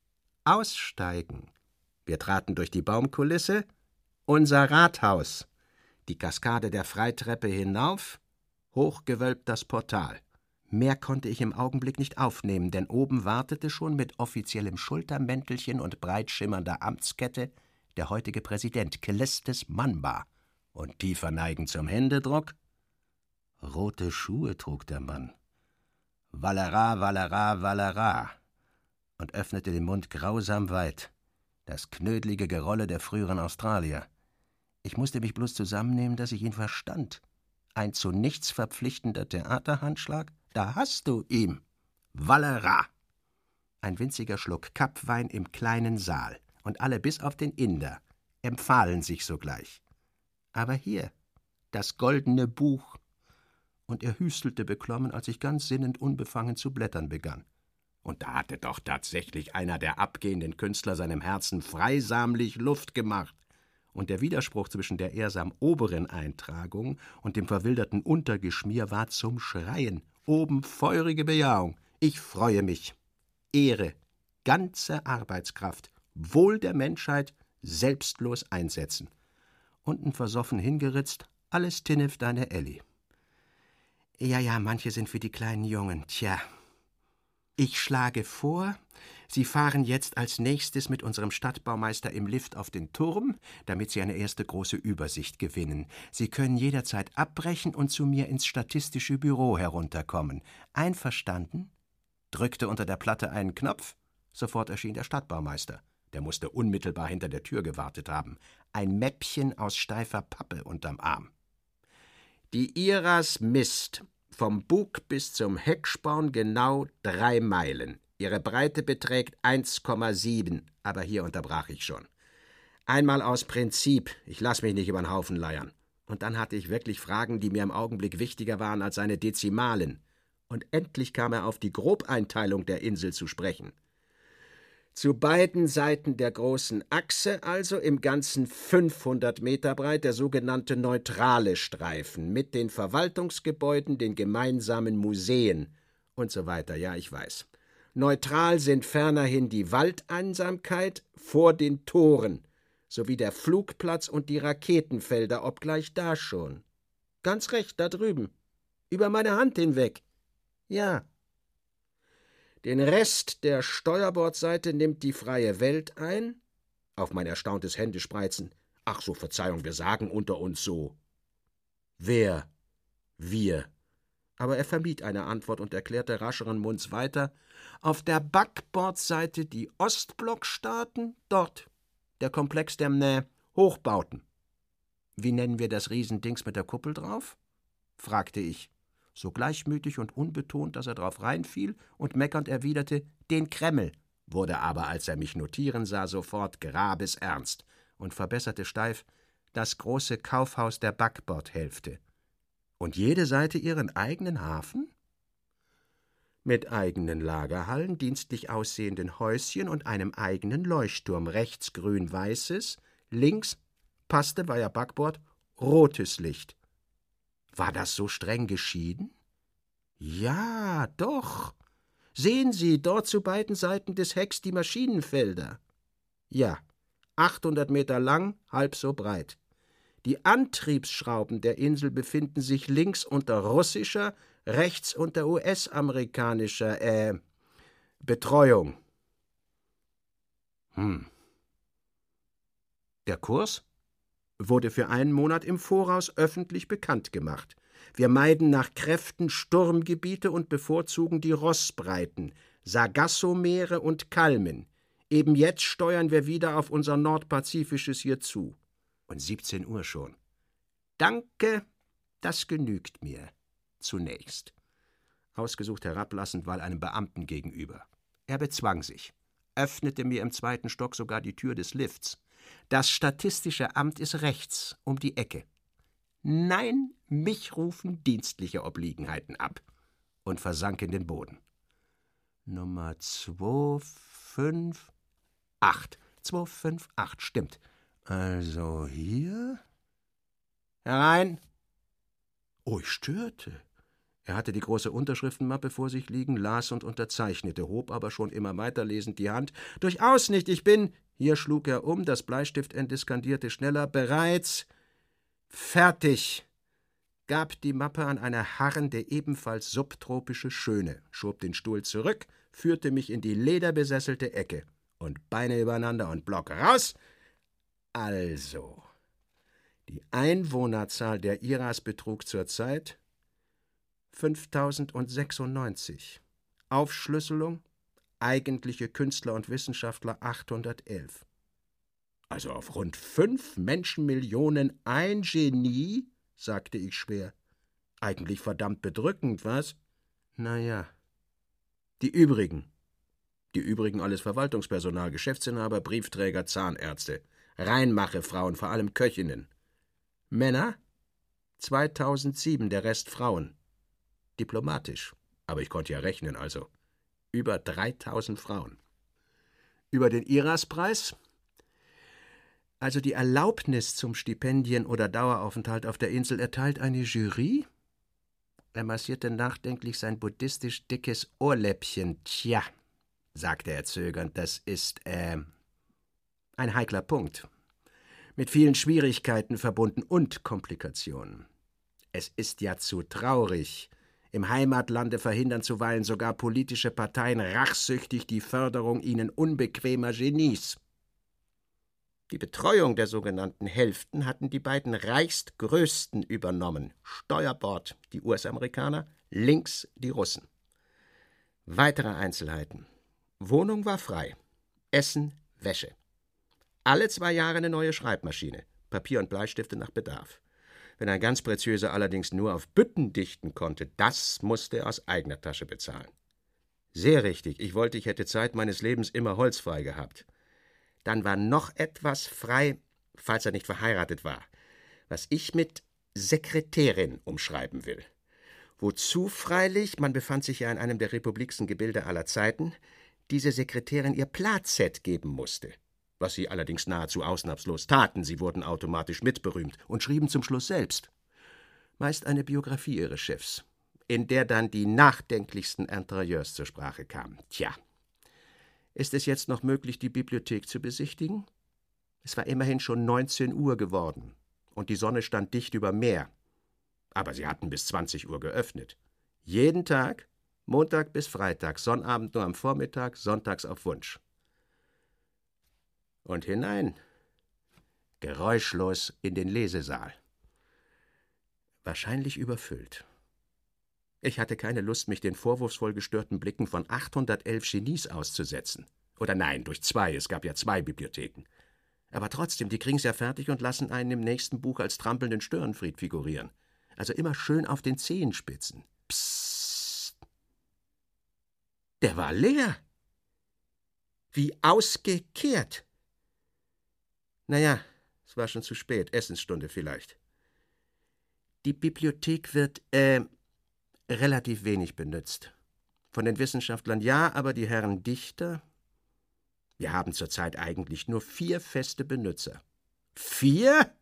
aussteigen. Wir traten durch die Baumkulisse, unser Rathaus, die Kaskade der Freitreppe hinauf, hochgewölbt das Portal. Mehr konnte ich im Augenblick nicht aufnehmen, denn oben wartete schon mit offiziellem Schultermäntelchen und breit schimmernder Amtskette der heutige Präsident Kelestes Manba und tiefer neigend zum Händedruck. Rote Schuhe trug der Mann. Valera, Valera, Valera, und öffnete den Mund grausam weit. Das knödelige Gerolle der früheren Australier. Ich musste mich bloß zusammennehmen, dass ich ihn verstand. Ein zu nichts verpflichtender Theaterhandschlag? Da hast du ihn. Valera. Ein winziger Schluck Kappwein im kleinen Saal. Und alle bis auf den Inder empfahlen sich sogleich. Aber hier, das goldene Buch. Und er hüstelte beklommen, als ich ganz sinnend unbefangen zu blättern begann. Und da hatte doch tatsächlich einer der abgehenden Künstler seinem Herzen freisamlich Luft gemacht. Und der Widerspruch zwischen der ehrsam oberen Eintragung und dem verwilderten Untergeschmier war zum Schreien. Oben feurige Bejahung. Ich freue mich. Ehre, ganze Arbeitskraft, Wohl der Menschheit, selbstlos einsetzen. Unten versoffen hingeritzt, alles Tinnef deine Elli. Ja, ja, manche sind für die kleinen Jungen, tja. Ich schlage vor, Sie fahren jetzt als nächstes mit unserem Stadtbaumeister im Lift auf den Turm, damit Sie eine erste große Übersicht gewinnen. Sie können jederzeit abbrechen und zu mir ins statistische Büro herunterkommen. Einverstanden? Drückte unter der Platte einen Knopf, sofort erschien der Stadtbaumeister. Der musste unmittelbar hinter der Tür gewartet haben. Ein Mäppchen aus steifer Pappe unterm Arm. Die I R A S misst vom Bug bis zum Hecksporn genau drei Meilen. Ihre Breite beträgt eins Komma sieben, aber hier unterbrach ich schon. Einmal aus Prinzip, ich lass mich nicht über den Haufen leiern. Und dann hatte ich wirklich Fragen, die mir im Augenblick wichtiger waren als seine Dezimalen. Und endlich kam er auf die Grobeinteilung der Insel zu sprechen. Zu beiden Seiten der großen Achse, also im Ganzen fünfhundert Meter breit, der sogenannte neutrale Streifen mit den Verwaltungsgebäuden, den gemeinsamen Museen und so weiter. Ja, ich weiß. Neutral sind fernerhin die Waldeinsamkeit vor den Toren sowie der Flugplatz und die Raketenfelder, obgleich da schon. Ganz recht, da drüben. Über meine Hand hinweg. Ja. Den Rest der Steuerbordseite nimmt die freie Welt ein. Auf mein erstauntes Händespreizen. Ach so, Verzeihung, wir sagen unter uns so. Wer? Wir. Aber er vermied eine Antwort und erklärte rascheren Munds weiter. Auf der Backbordseite die Ostblockstaaten, dort der Komplex der ne, Hochbauten. Wie nennen wir das Riesendings mit der Kuppel drauf? Fragte ich. So gleichmütig und unbetont, dass er drauf reinfiel und meckernd erwiderte, den Kreml, wurde aber, als er mich notieren sah, sofort grabesernst und verbesserte steif, das große Kaufhaus der Backbordhälfte. Und jede Seite ihren eigenen Hafen? mit eigenen Lagerhallen, dienstlich aussehenden Häuschen und einem eigenen Leuchtturm, rechts grün-weißes, links, passte, war ja Backbord, rotes Licht. War das so streng geschieden? Ja, doch. Sehen Sie, dort zu beiden Seiten des Hecks die Maschinenfelder. Ja, achthundert Meter lang, halb so breit. Die Antriebsschrauben der Insel befinden sich links unter russischer, rechts unter U S-amerikanischer, äh, Betreuung. Hm. Der Kurs wurde für einen Monat im Voraus öffentlich bekannt gemacht. Wir meiden nach Kräften Sturmgebiete und bevorzugen die Rossbreiten, Sargassomeere und Kalmen. Eben jetzt steuern wir wieder auf unser Nordpazifisches hier zu. Und siebzehn Uhr schon. Danke, das genügt mir. Zunächst. Ausgesucht herablassend, weil einem Beamten gegenüber. Er bezwang sich, öffnete mir im zweiten Stock sogar die Tür des Lifts. Das Statistische Amt ist rechts, um die Ecke. Nein, mich rufen dienstliche Obliegenheiten ab. Und versank in den Boden. Nummer zwei fünf acht. zwei fünf acht, stimmt. Also hier? Herein! Oh, ich störte. Er hatte die große Unterschriftenmappe vor sich liegen, las und unterzeichnete, hob aber schon immer weiterlesend die Hand. Durchaus nicht, ich bin... Hier schlug er um, das Bleistiftende skandierte schneller. Bereits fertig! Gab die Mappe an eine harrende, ebenfalls subtropische Schöne, schob den Stuhl zurück, führte mich in die lederbesesselte Ecke. Und Beine übereinander und Block raus. Also, die Einwohnerzahl der I R As betrug zurzeit fünftausendsechsundneunzig. Aufschlüsselung, eigentliche Künstler und Wissenschaftler achthundertelf. Also auf rund fünf Menschenmillionen ein Genie, sagte ich schwer. Eigentlich verdammt bedrückend, was? Na ja. Die übrigen. Die übrigen alles Verwaltungspersonal, Geschäftsinhaber, Briefträger, Zahnärzte. Reinmachefrauen, vor allem Köchinnen. Männer? zweitausendsieben, der Rest Frauen. Diplomatisch. Aber ich konnte ja rechnen, also. Über dreitausend Frauen. Über den I R A S-Preis? Also die Erlaubnis zum Stipendien- oder Daueraufenthalt auf der Insel erteilt eine Jury? Er massierte nachdenklich sein buddhistisch dickes Ohrläppchen. Tja, sagte er zögernd, das ist, äh, ein heikler Punkt. Mit vielen Schwierigkeiten verbunden und Komplikationen. Es ist ja zu traurig. Im Heimatlande verhindern zuweilen sogar politische Parteien rachsüchtig die Förderung ihnen unbequemer Genies. Die Betreuung der sogenannten Hälften hatten die beiden reichstgrößten übernommen. Steuerbord die U S-Amerikaner, links die Russen. Weitere Einzelheiten. Wohnung war frei. Essen, Wäsche. Alle zwei Jahre eine neue Schreibmaschine. Papier und Bleistifte nach Bedarf. Wenn ein ganz Preziöser allerdings nur auf Bütten dichten konnte, das musste er aus eigener Tasche bezahlen. Sehr richtig, ich wollte, ich hätte Zeit meines Lebens immer holzfrei gehabt. Dann war noch etwas frei, falls er nicht verheiratet war, was ich mit Sekretärin umschreiben will. Wozu freilich, man befand sich ja in einem der republiksten Gebilde aller Zeiten, diese Sekretärin ihr Platzett geben musste. Was sie allerdings nahezu ausnahmslos taten, sie wurden automatisch mitberühmt und schrieben zum Schluss selbst. Meist eine Biografie ihres Chefs, in der dann die nachdenklichsten Interieurs zur Sprache kamen. Tja, ist es jetzt noch möglich, die Bibliothek zu besichtigen? Es war immerhin schon neunzehn Uhr geworden und die Sonne stand dicht über Meer. Aber sie hatten bis zwanzig Uhr geöffnet. Jeden Tag, Montag bis Freitag, Sonnabend nur am Vormittag, sonntags auf Wunsch. Und hinein, geräuschlos in den Lesesaal. Wahrscheinlich überfüllt. Ich hatte keine Lust, mich den vorwurfsvoll gestörten Blicken von achthundertelf Genies auszusetzen. Oder nein, durch zwei, es gab ja zwei Bibliotheken. Aber trotzdem, die kriegen's ja fertig und lassen einen im nächsten Buch als trampelnden Störenfried figurieren. Also immer schön auf den Zehenspitzen. Psst. Der war leer. Wie ausgekehrt. Naja, es war schon zu spät, Essensstunde vielleicht. Die Bibliothek wird, äh, relativ wenig benutzt. Von den Wissenschaftlern ja, aber die Herren Dichter? Wir haben zurzeit eigentlich nur vier feste Benutzer. Vier?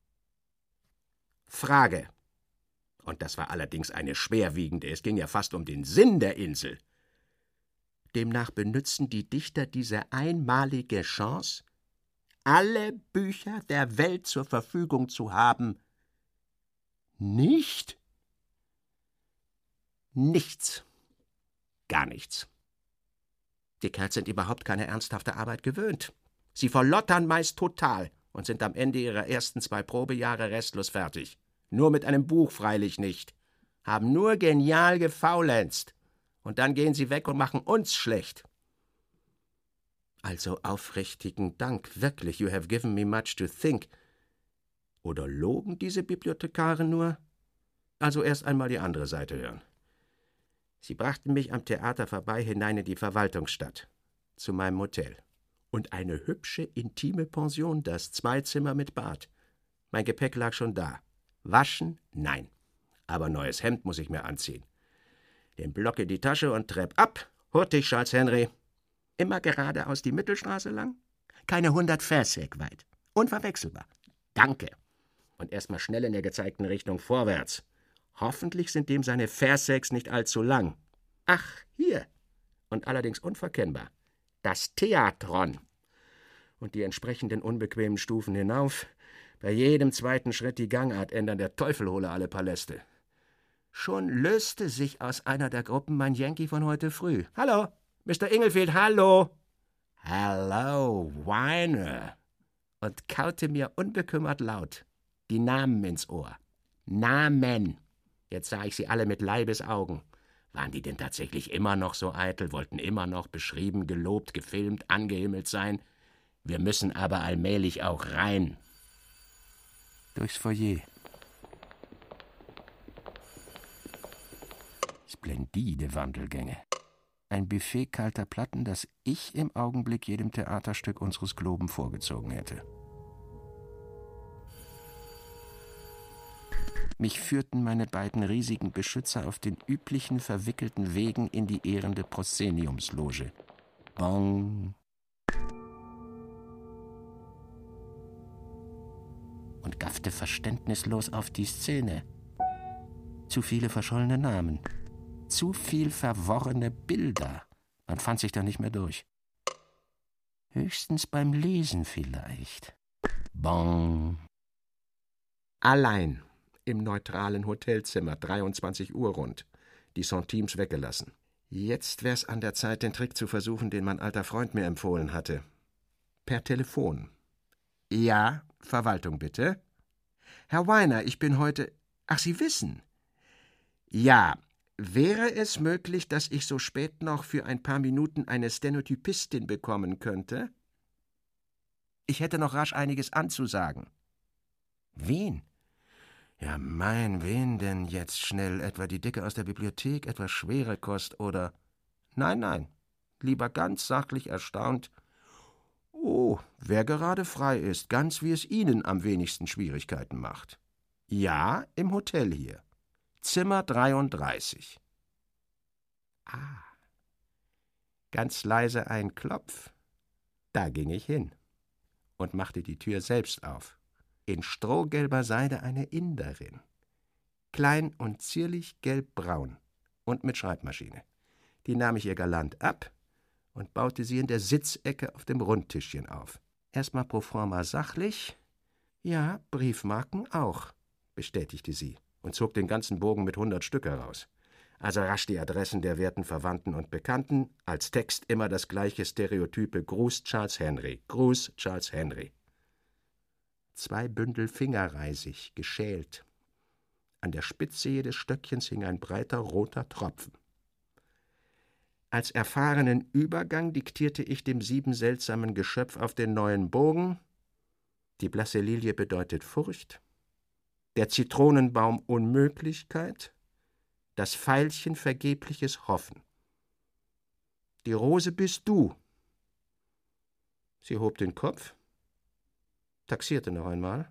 Frage. Und das war allerdings eine schwerwiegende, es ging ja fast um den Sinn der Insel. Demnach benützen die Dichter diese einmalige Chance, alle Bücher der Welt zur Verfügung zu haben. Nicht? Nichts. Gar nichts. Die Kerls sind überhaupt keine ernsthafte Arbeit gewöhnt. Sie verlottern meist total und sind am Ende ihrer ersten zwei Probejahre restlos fertig. Nur mit einem Buch freilich nicht. Haben nur genial gefaulenzt. Und dann gehen sie weg und machen uns schlecht. Also aufrichtigen Dank, wirklich, you have given me much to think. Oder loben diese Bibliothekare nur? Also erst einmal die andere Seite hören. Sie brachten mich am Theater vorbei hinein in die Verwaltungsstadt, zu meinem Hotel. Und eine hübsche, intime Pension, das zwei Zimmer mit Bad. Mein Gepäck lag schon da. Waschen? Nein. Aber neues Hemd muss ich mir anziehen. Den Block in die Tasche und Trepp ab. Hurtig, Charles Henry. Immer geradeaus die Mittelstraße lang? Keine hundert Versek weit. Unverwechselbar. Danke. Und erstmal schnell in der gezeigten Richtung vorwärts. Hoffentlich sind dem seine Verseks nicht allzu lang. Ach, hier. Und allerdings unverkennbar. Das Theatron. Und die entsprechenden unbequemen Stufen hinauf. Bei jedem zweiten Schritt die Gangart ändern, der Teufel hole alle Paläste. Schon löste sich aus einer der Gruppen mein Yankee von heute früh. Hallo, Mister Inglefield, hallo. Hallo, Weiner. Und kaute mir unbekümmert laut die Namen ins Ohr. Namen. Jetzt sah ich sie alle mit Leibesaugen. Waren die denn tatsächlich immer noch so eitel, wollten immer noch beschrieben, gelobt, gefilmt, angehimmelt sein? Wir müssen aber allmählich auch rein. Durchs Foyer. Splendide Wandelgänge. Ein Buffet kalter Platten, das ich im Augenblick jedem Theaterstück unseres Globen vorgezogen hätte. Mich führten meine beiden riesigen Beschützer auf den üblichen verwickelten Wegen in die ehrende Proszeniumsloge. Bong. Und gaffte verständnislos auf die Szene. Zu viele verschollene Namen. Zu viel verworrene Bilder. Man fand sich da nicht mehr durch. Höchstens beim Lesen vielleicht. Bong. Allein. Im neutralen Hotelzimmer, dreiundzwanzig Uhr rund. Die Centimes weggelassen. Jetzt wär's an der Zeit, den Trick zu versuchen, den mein alter Freund mir empfohlen hatte. Per Telefon. Ja, Verwaltung bitte. Herr Weiner, ich bin heute... Ach, Sie wissen. Ja, wäre es möglich, dass ich so spät noch für ein paar Minuten eine Stenotypistin bekommen könnte? Ich hätte noch rasch einiges anzusagen. Wen? Ja, mein, wen denn jetzt schnell? Etwa die Dicke aus der Bibliothek, etwa schwere Kost oder... Nein, nein, lieber ganz sachlich erstaunt. Oh, wer gerade frei ist, ganz wie es Ihnen am wenigsten Schwierigkeiten macht. Ja, im Hotel hier. Zimmer dreiunddreißig. Ah, ganz leise ein Klopf. Da ging ich hin und machte die Tür selbst auf. In strohgelber Seide eine Inderin. Klein und zierlich gelbbraun und mit Schreibmaschine. Die nahm ich ihr galant ab und baute sie in der Sitzecke auf dem Rundtischchen auf. Erstmal pro forma sachlich. Ja, Briefmarken auch, bestätigte sie und zog den ganzen Bogen mit hundert Stück heraus. Also rasch die Adressen der werten Verwandten und Bekannten, als Text immer das gleiche stereotype Gruß Charles Henry, Gruß Charles Henry. Zwei Bündel Fingerreisig, geschält. An der Spitze jedes Stöckchens hing ein breiter roter Tropfen. Als erfahrenen Übergang diktierte ich dem sieben seltsamen Geschöpf auf den neuen Bogen: Die blasse Lilie bedeutet Furcht, der Zitronenbaum Unmöglichkeit, das Veilchen vergebliches Hoffen. Die Rose bist du. Sie hob den Kopf, taxierte noch einmal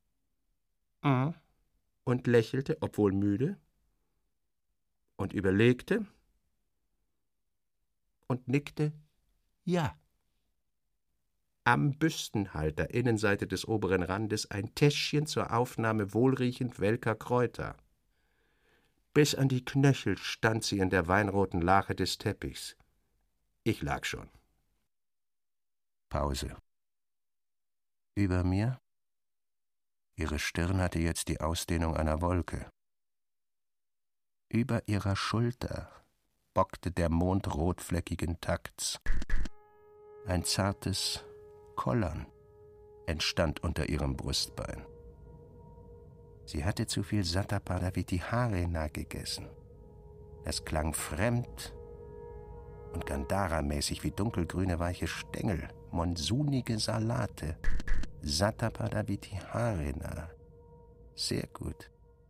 mhm. und lächelte, obwohl müde, und überlegte und nickte ja. Am Büstenhalter, Innenseite des oberen Randes, ein Täschchen zur Aufnahme wohlriechend welker Kräuter. Bis an die Knöchel stand sie in der weinroten Lache des Teppichs. Ich lag schon. Pause. Über mir? Ihre Stirn hatte jetzt die Ausdehnung einer Wolke. Über ihrer Schulter bockte der Mond rotfleckigen Takts. Ein zartes Kollern entstand unter ihrem Brustbein. Sie hatte zu viel Sattapadaviti-Harena gegessen. Es klang fremd und Gandhara-mäßig wie dunkelgrüne weiche Stängel, monsunige Salate. Sattapadaviti-Harena. Sehr gut.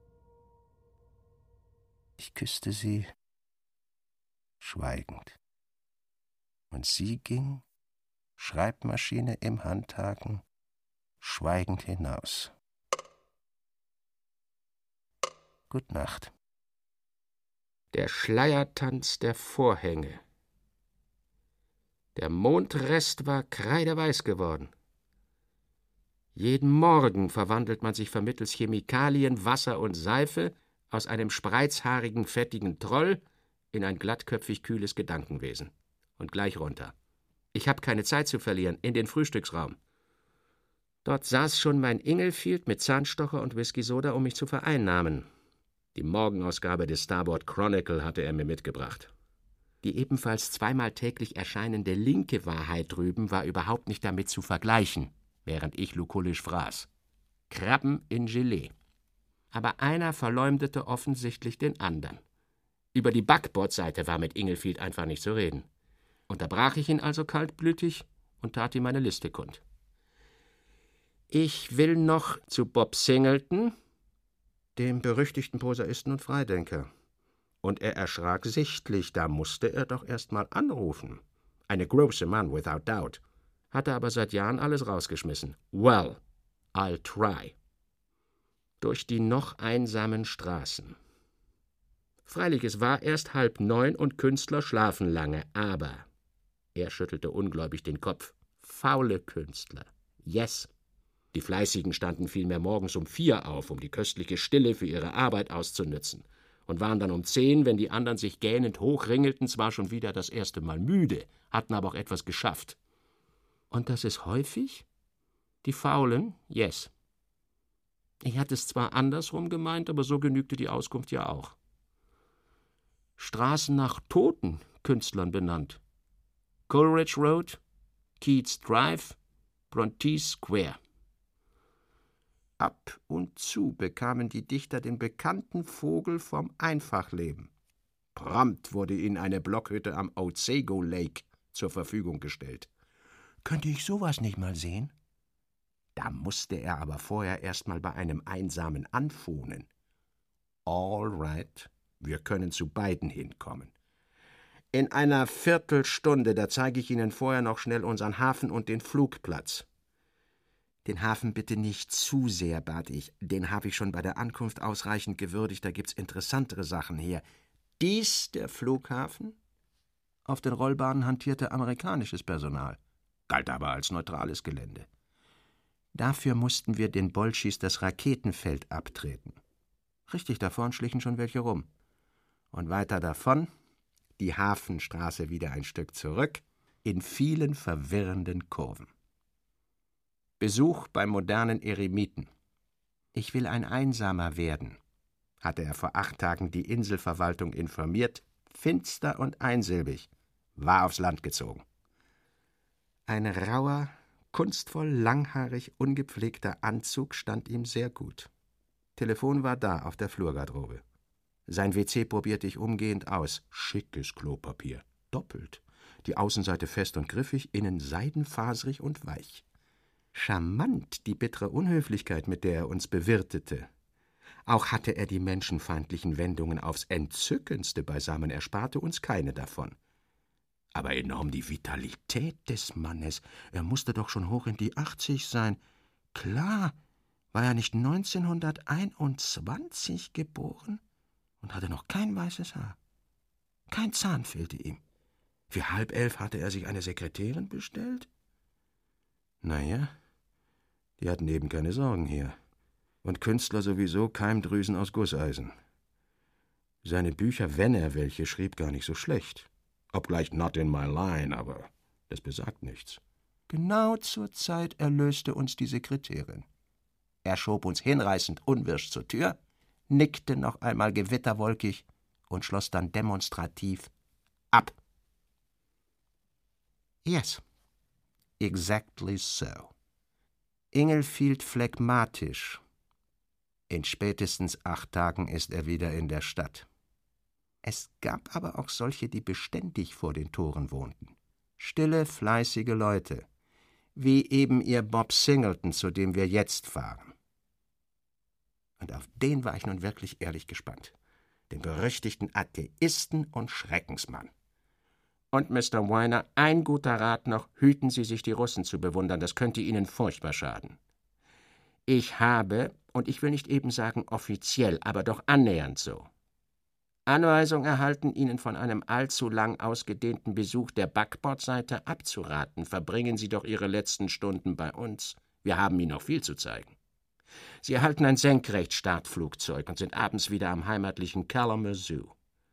Ich küsste sie schweigend. Und sie ging, Schreibmaschine im Handhaken, schweigend hinaus. Gut Nacht. Der Schleiertanz der Vorhänge. Der Mondrest war kreideweiß geworden. Jeden Morgen verwandelt man sich vermittels Chemikalien, Wasser und Seife aus einem spreizhaarigen, fettigen Troll in ein glattköpfig kühles Gedankenwesen. Und gleich runter. Ich habe keine Zeit zu verlieren, in den Frühstücksraum. Dort saß schon mein Inglefield mit Zahnstocher und Whisky-Soda, um mich zu vereinnahmen. Die Morgenausgabe des Starboard Chronicle hatte er mir mitgebracht. Die ebenfalls zweimal täglich erscheinende linke Wahrheit drüben war überhaupt nicht damit zu vergleichen, während ich lukullisch fraß. Krabben in Gelee. Aber einer verleumdete offensichtlich den anderen. Über die Backbordseite war mit Inglefield einfach nicht zu reden. Unterbrach ich ihn also kaltblütig und tat ihm meine Liste kund. Ich will noch zu Bob Singleton, dem berüchtigten Prosaisten und Freidenker. Und er erschrak sichtlich, da musste er doch erst mal anrufen. Eine große Mann, without doubt. Hatte aber seit Jahren alles rausgeschmissen. Well, I'll try. Durch die noch einsamen Straßen. Freilich, es war erst halb neun und Künstler schlafen lange, aber er schüttelte ungläubig den Kopf. Faule Künstler. Yes. Die Fleißigen standen vielmehr morgens um vier auf, um die köstliche Stille für ihre Arbeit auszunützen, und waren dann um zehn, wenn die anderen sich gähnend hochringelten, zwar schon wieder das erste Mal müde, hatten aber auch etwas geschafft. Und das ist häufig? Die Faulen? Yes. Ich hatte es zwar andersrum gemeint, aber so genügte die Auskunft ja auch. Straßen nach toten Künstlern benannt. Coleridge Road, Keats Drive, Bronte Square. Ab und zu bekamen die Dichter den bekannten Vogel vom Einfachleben. Prompt wurde ihnen eine Blockhütte am Otsego Lake zur Verfügung gestellt. Könnte ich sowas nicht mal sehen? Da musste er aber vorher erst mal bei einem Einsamen anfohnen. All right, wir können zu beiden hinkommen. In einer Viertelstunde, da zeige ich Ihnen vorher noch schnell unseren Hafen und den Flugplatz. Den Hafen bitte nicht zu sehr, bat ich. Den habe ich schon bei der Ankunft ausreichend gewürdigt, da gibt's interessantere Sachen hier. Dies der Flughafen? Auf den Rollbahnen hantierte amerikanisches Personal, galt aber als neutrales Gelände. Dafür mussten wir den Bolschis das Raketenfeld abtreten. Richtig davon schlichen schon welche rum. Und weiter davon die Hafenstraße wieder ein Stück zurück, in vielen verwirrenden Kurven. Besuch beim modernen Eremiten. Ich will ein Einsamer werden, hatte er vor acht Tagen die Inselverwaltung informiert, finster und einsilbig, war aufs Land gezogen. Ein rauer, kunstvoll langhaarig ungepflegter Anzug stand ihm sehr gut. Telefon war da auf der Flurgarderobe. Sein W C probierte ich umgehend aus. Schickes Klopapier, doppelt. Die Außenseite fest und griffig, innen seidenfaserig und weich. Charmant die bittere Unhöflichkeit, mit der er uns bewirtete. Auch hatte er die menschenfeindlichen Wendungen aufs Entzückendste beisammen, er sparte uns keine davon. Aber enorm die Vitalität des Mannes. Er musste doch schon hoch in die achtzig sein. Klar, war er nicht neunzehnhunderteinundzwanzig geboren und hatte noch kein weißes Haar. Kein Zahn fehlte ihm. Für halb elf hatte er sich eine Sekretärin bestellt? Naja, die hatten eben keine Sorgen hier. Und Künstler sowieso Keimdrüsen aus Gusseisen. Seine Bücher, wenn er welche schrieb, gar nicht so schlecht. Obgleich not in my line, aber das besagt nichts. Genau zur Zeit erlöste uns die Sekretärin. Er schob uns hinreißend unwirsch zur Tür, nickte noch einmal gewitterwolkig und schloss dann demonstrativ ab. Yes, exactly so. Inglefield phlegmatisch. In spätestens acht Tagen ist er wieder in der Stadt. Es gab aber auch solche, die beständig vor den Toren wohnten. Stille, fleißige Leute, wie eben ihr Bob Singleton, zu dem wir jetzt fahren. Und auf den war ich nun wirklich ehrlich gespannt. Den berüchtigten Atheisten und Schreckensmann. Und Mister Weiner, ein guter Rat noch, hüten Sie sich, die Russen zu bewundern, das könnte Ihnen furchtbar schaden. Ich habe, und ich will nicht eben sagen offiziell, aber doch annähernd so, Anweisung erhalten, Ihnen von einem allzu lang ausgedehnten Besuch der Backbordseite abzuraten. Verbringen Sie doch Ihre letzten Stunden bei uns. Wir haben Ihnen noch viel zu zeigen. Sie erhalten ein Senkrechtstartflugzeug und sind abends wieder am heimatlichen Kalamazoo.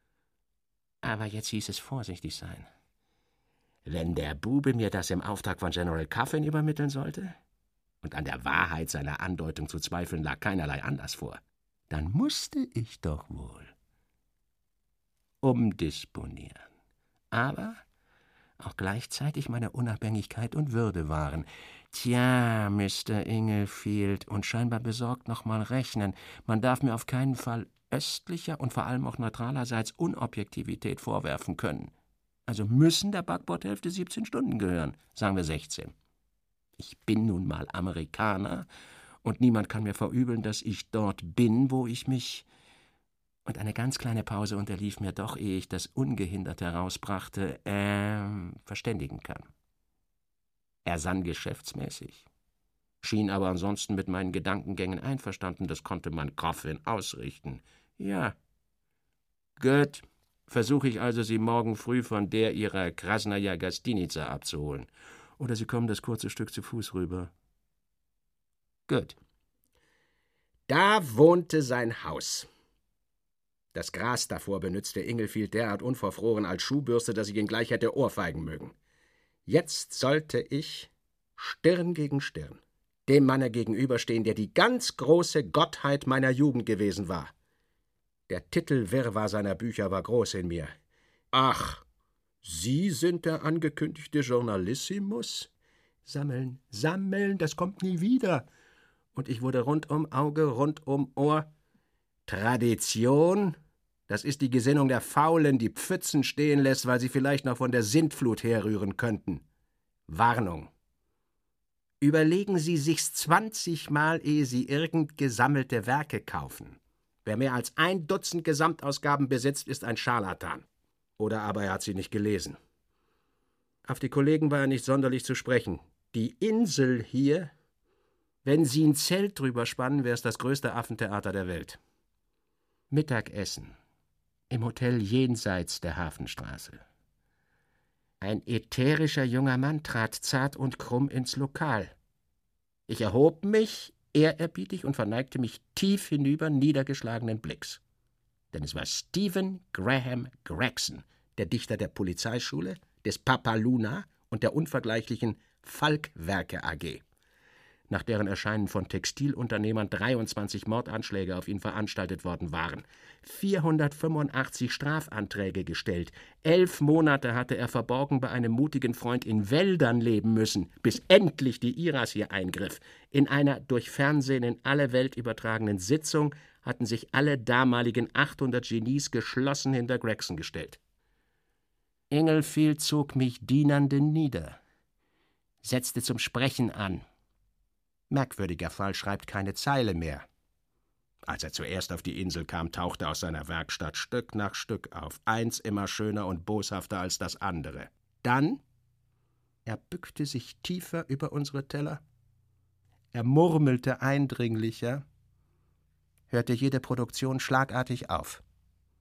Aber jetzt hieß es vorsichtig sein. Wenn der Bube mir das im Auftrag von General Coffin übermitteln sollte, und an der Wahrheit seiner Andeutung zu zweifeln lag keinerlei Anlass vor, dann musste ich doch wohl umdisponieren. Aber auch gleichzeitig meine Unabhängigkeit und Würde wahren. Tja, Mister Inglefield, und scheinbar besorgt noch mal rechnen. Man darf mir auf keinen Fall östlicher und vor allem auch neutralerseits Unobjektivität vorwerfen können. Also müssen der Backbordhälfte siebzehn Stunden gehören, sagen wir sechzehn. Ich bin nun mal Amerikaner und niemand kann mir verübeln, dass ich dort bin, wo ich mich... Und eine ganz kleine Pause unterlief mir doch, ehe ich das ungehindert herausbrachte, ähm, verständigen kann. Er sann geschäftsmäßig, schien aber ansonsten mit meinen Gedankengängen einverstanden, das konnte man Coffin ausrichten. Ja, gut, versuche ich also, Sie morgen früh von der Ihrer Krasnaja Gastinica abzuholen. Oder Sie kommen das kurze Stück zu Fuß rüber. Gut. Da wohnte sein Haus. Das Gras davor benützte Inglefield derart unverfroren als Schuhbürste, dass ich ihn gleich hätte ohrfeigen mögen. Jetzt sollte ich, Stirn gegen Stirn, dem Manne gegenüberstehen, der die ganz große Gottheit meiner Jugend gewesen war. Der Titelwirrwarr seiner Bücher war groß in mir. Ach, Sie sind der angekündigte Journalissimus? Sammeln, sammeln, das kommt nie wieder. Und ich wurde rund um Auge, rund um Ohr. Tradition, das ist die Gesinnung der Faulen, die Pfützen stehen lässt, weil sie vielleicht noch von der Sintflut herrühren könnten. Warnung. Überlegen Sie sich's zwanzigmal, ehe Sie irgend gesammelte Werke kaufen. Wer mehr als ein Dutzend Gesamtausgaben besitzt, ist ein Scharlatan. Oder aber er hat sie nicht gelesen. Auf die Kollegen war er nicht sonderlich zu sprechen. Die Insel hier, wenn Sie ein Zelt drüber spannen, wäre es das größte Affentheater der Welt. Mittagessen im Hotel jenseits der Hafenstraße. Ein ätherischer junger Mann trat zart und krumm ins Lokal. Ich erhob mich, ehrerbietig, und verneigte mich tief hinüber niedergeschlagenen Blicks. Denn es war Stephen Graham Gregson, der Dichter der Polizeischule, des Papa Luna und der unvergleichlichen Falk-Werke A G, nach deren Erscheinen von Textilunternehmern dreiundzwanzig Mordanschläge auf ihn veranstaltet worden waren, vierhundertfünfundachtzig Strafanträge gestellt, elf Monate hatte er verborgen bei einem mutigen Freund in Wäldern leben müssen, bis endlich die I R A S hier eingriff. In einer durch Fernsehen in alle Welt übertragenen Sitzung hatten sich alle damaligen achthundert Genies geschlossen hinter Gregson gestellt. Inglefield zog mich dienende nieder, setzte zum Sprechen an. Merkwürdiger Fall, schreibt keine Zeile mehr. Als er zuerst auf die Insel kam, tauchte aus seiner Werkstatt Stück nach Stück auf, eins immer schöner und boshafter als das andere. Dann, er bückte sich tiefer über unsere Teller, er murmelte eindringlicher, hörte jede Produktion schlagartig auf.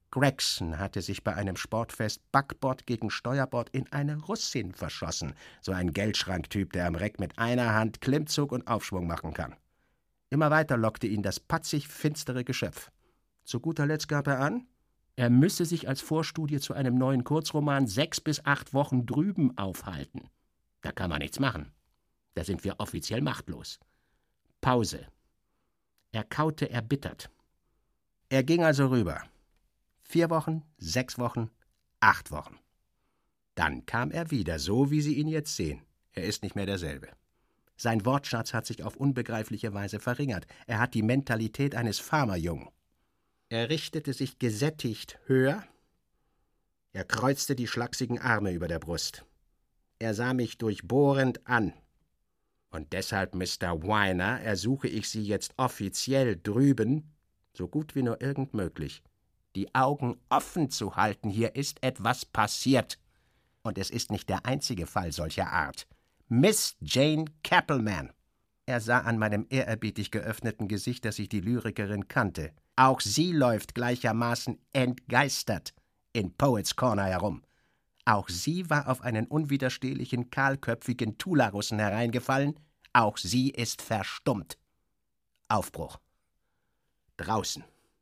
Gregson hatte sich bei einem Sportfest Backbord gegen Steuerbord in eine Russin verschossen. So ein Geldschranktyp, der am Reck mit einer Hand Klimmzug und Aufschwung machen kann. Immer weiter lockte ihn das patzig finstere Geschöpf. Zu guter Letzt gab er an, er müsse sich als Vorstudie zu einem neuen Kurzroman sechs bis acht Wochen drüben aufhalten. Da kann man nichts machen. Da sind wir offiziell machtlos. Pause. Er kaute erbittert. Er ging also rüber. Vier Wochen, sechs Wochen, acht Wochen. Dann kam er wieder, so wie Sie ihn jetzt sehen. Er ist nicht mehr derselbe. Sein Wortschatz hat sich auf unbegreifliche Weise verringert. Er hat die Mentalität eines Farmerjungen. Er richtete sich gesättigt höher. Er kreuzte die schlachsigen Arme über der Brust. Er sah mich durchbohrend an. Und deshalb, Mister Weiner, ersuche ich Sie jetzt offiziell drüben, so gut wie nur irgend möglich, die Augen offen zu halten. Hier ist etwas passiert. Und es ist nicht der einzige Fall solcher Art. Miss Jane Cappleman. Er sah an meinem ehrerbietig geöffneten Gesicht, dass ich die Lyrikerin kannte. Auch sie läuft gleichermaßen entgeistert in Poets Corner herum. Auch sie war auf einen unwiderstehlichen, kahlköpfigen Tularussen hereingefallen. Auch sie ist verstummt. Aufbruch. Draußen.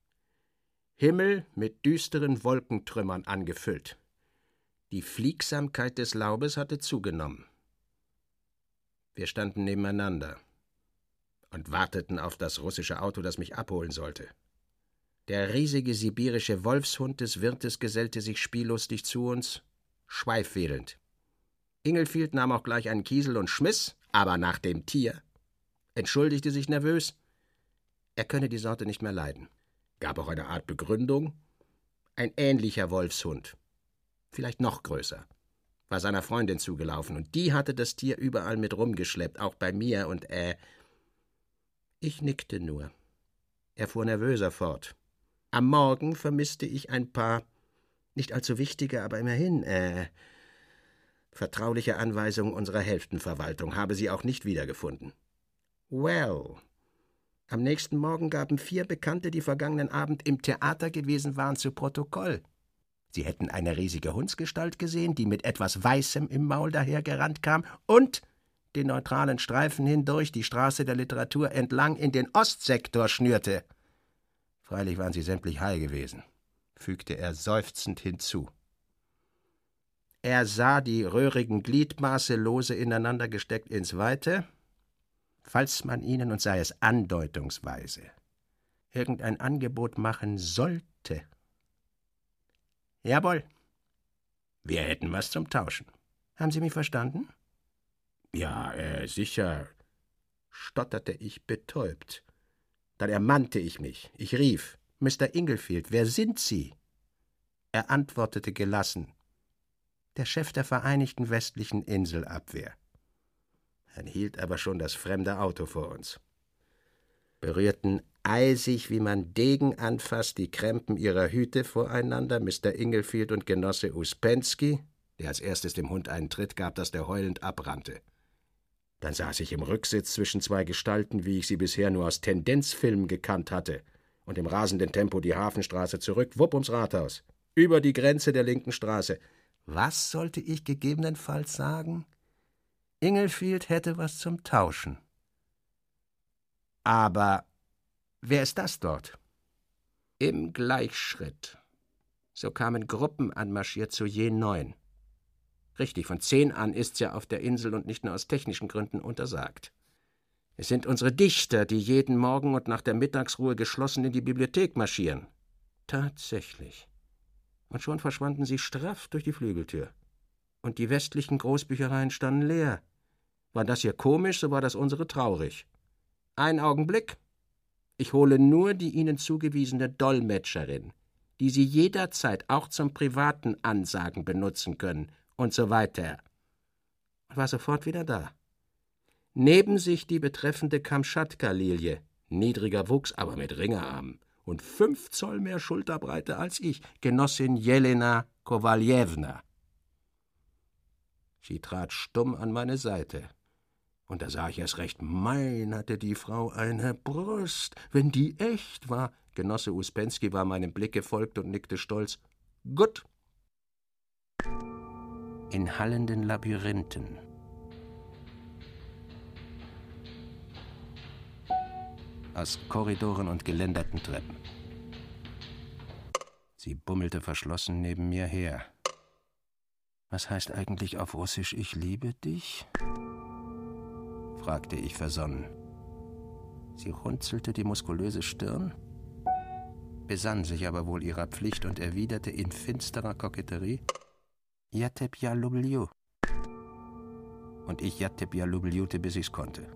Himmel mit düsteren Wolkentrümmern angefüllt. Die Fliegsamkeit des Laubes hatte zugenommen. Wir standen nebeneinander und warteten auf das russische Auto, das mich abholen sollte. Der riesige sibirische Wolfshund des Wirtes gesellte sich spiellustig zu uns, schweifwedelnd. Inglefield nahm auch gleich einen Kiesel und schmiss, aber nach dem Tier, entschuldigte sich nervös, er könne die Sorte nicht mehr leiden. Gab auch eine Art Begründung. Ein ähnlicher Wolfshund, vielleicht noch größer, war seiner Freundin zugelaufen, und die hatte das Tier überall mit rumgeschleppt, auch bei mir, und äh... Ich nickte nur. Er fuhr nervöser fort. Am Morgen vermisste ich ein paar, nicht allzu wichtige, aber immerhin, äh... vertrauliche Anweisungen unserer Hälftenverwaltung, habe sie auch nicht wiedergefunden. Well... Am nächsten Morgen gaben vier Bekannte, die vergangenen Abend im Theater gewesen waren, zu Protokoll. Sie hätten eine riesige Hundsgestalt gesehen, die mit etwas Weißem im Maul dahergerannt kam und den neutralen Streifen hindurch die Straße der Literatur entlang in den Ostsektor schnürte. Freilich waren sie sämtlich high gewesen, fügte er seufzend hinzu. Er sah die röhrigen Gliedmaße lose ineinander gesteckt ins Weite, falls man ihnen, und sei es andeutungsweise, irgendein Angebot machen sollte. Jawohl, wir hätten was zum Tauschen. Haben Sie mich verstanden? Ja, äh, sicher, stotterte ich betäubt. Dann ermannte ich mich. Ich rief, Mister Inglefield, wer sind Sie? Er antwortete gelassen, der Chef der Vereinigten Westlichen Inselabwehr. Dann hielt aber schon das fremde Auto vor uns. Berührten eisig, wie man Degen anfasst, die Krempen ihrer Hüte voreinander, Mister Inglefield und Genosse Uspensky, der als erstes dem Hund einen Tritt gab, dass der heulend abrannte. Dann saß ich im Rücksitz zwischen zwei Gestalten, wie ich sie bisher nur aus Tendenzfilmen gekannt hatte, und im rasenden Tempo die Hafenstraße zurück, wupp ums Rathaus, über die Grenze der linken Straße. Was sollte ich gegebenenfalls sagen? Inglefield hätte was zum Tauschen. Aber wer ist das dort? Im Gleichschritt. So kamen Gruppen anmarschiert zu je neun. Richtig, von zehn an ist's ja auf der Insel und nicht nur aus technischen Gründen untersagt. Es sind unsere Dichter, die jeden Morgen und nach der Mittagsruhe geschlossen in die Bibliothek marschieren. Tatsächlich. Und schon verschwanden sie straff durch die Flügeltür. Und die westlichen Großbüchereien standen leer. War das hier komisch, so war das unsere traurig. Ein Augenblick. Ich hole nur die Ihnen zugewiesene Dolmetscherin, die Sie jederzeit auch zum privaten Ansagen benutzen können und so weiter. Und war sofort wieder da. Neben sich die betreffende Kamtschatka-Lilie, niedriger Wuchs, aber mit Ringerarmen, und fünf Zoll mehr Schulterbreite als ich, Genossin Jelena Kowaljewna. Sie trat stumm an meine Seite. Und da sah ich erst recht, mein, hatte die Frau eine Brust, wenn die echt war, Genosse Ouspensky war meinem Blick gefolgt und nickte stolz. Gut. In hallenden Labyrinthen. Aus Korridoren und geländerten Treppen. Sie bummelte verschlossen neben mir her. »Was heißt eigentlich auf Russisch »Ich liebe dich«?« fragte ich versonnen. Sie runzelte die muskulöse Stirn, besann sich aber wohl ihrer Pflicht und erwiderte in finsterer Koketterie: »Ja tebja lublю.« Und ich ja tebja lubljute, bis ich's konnte.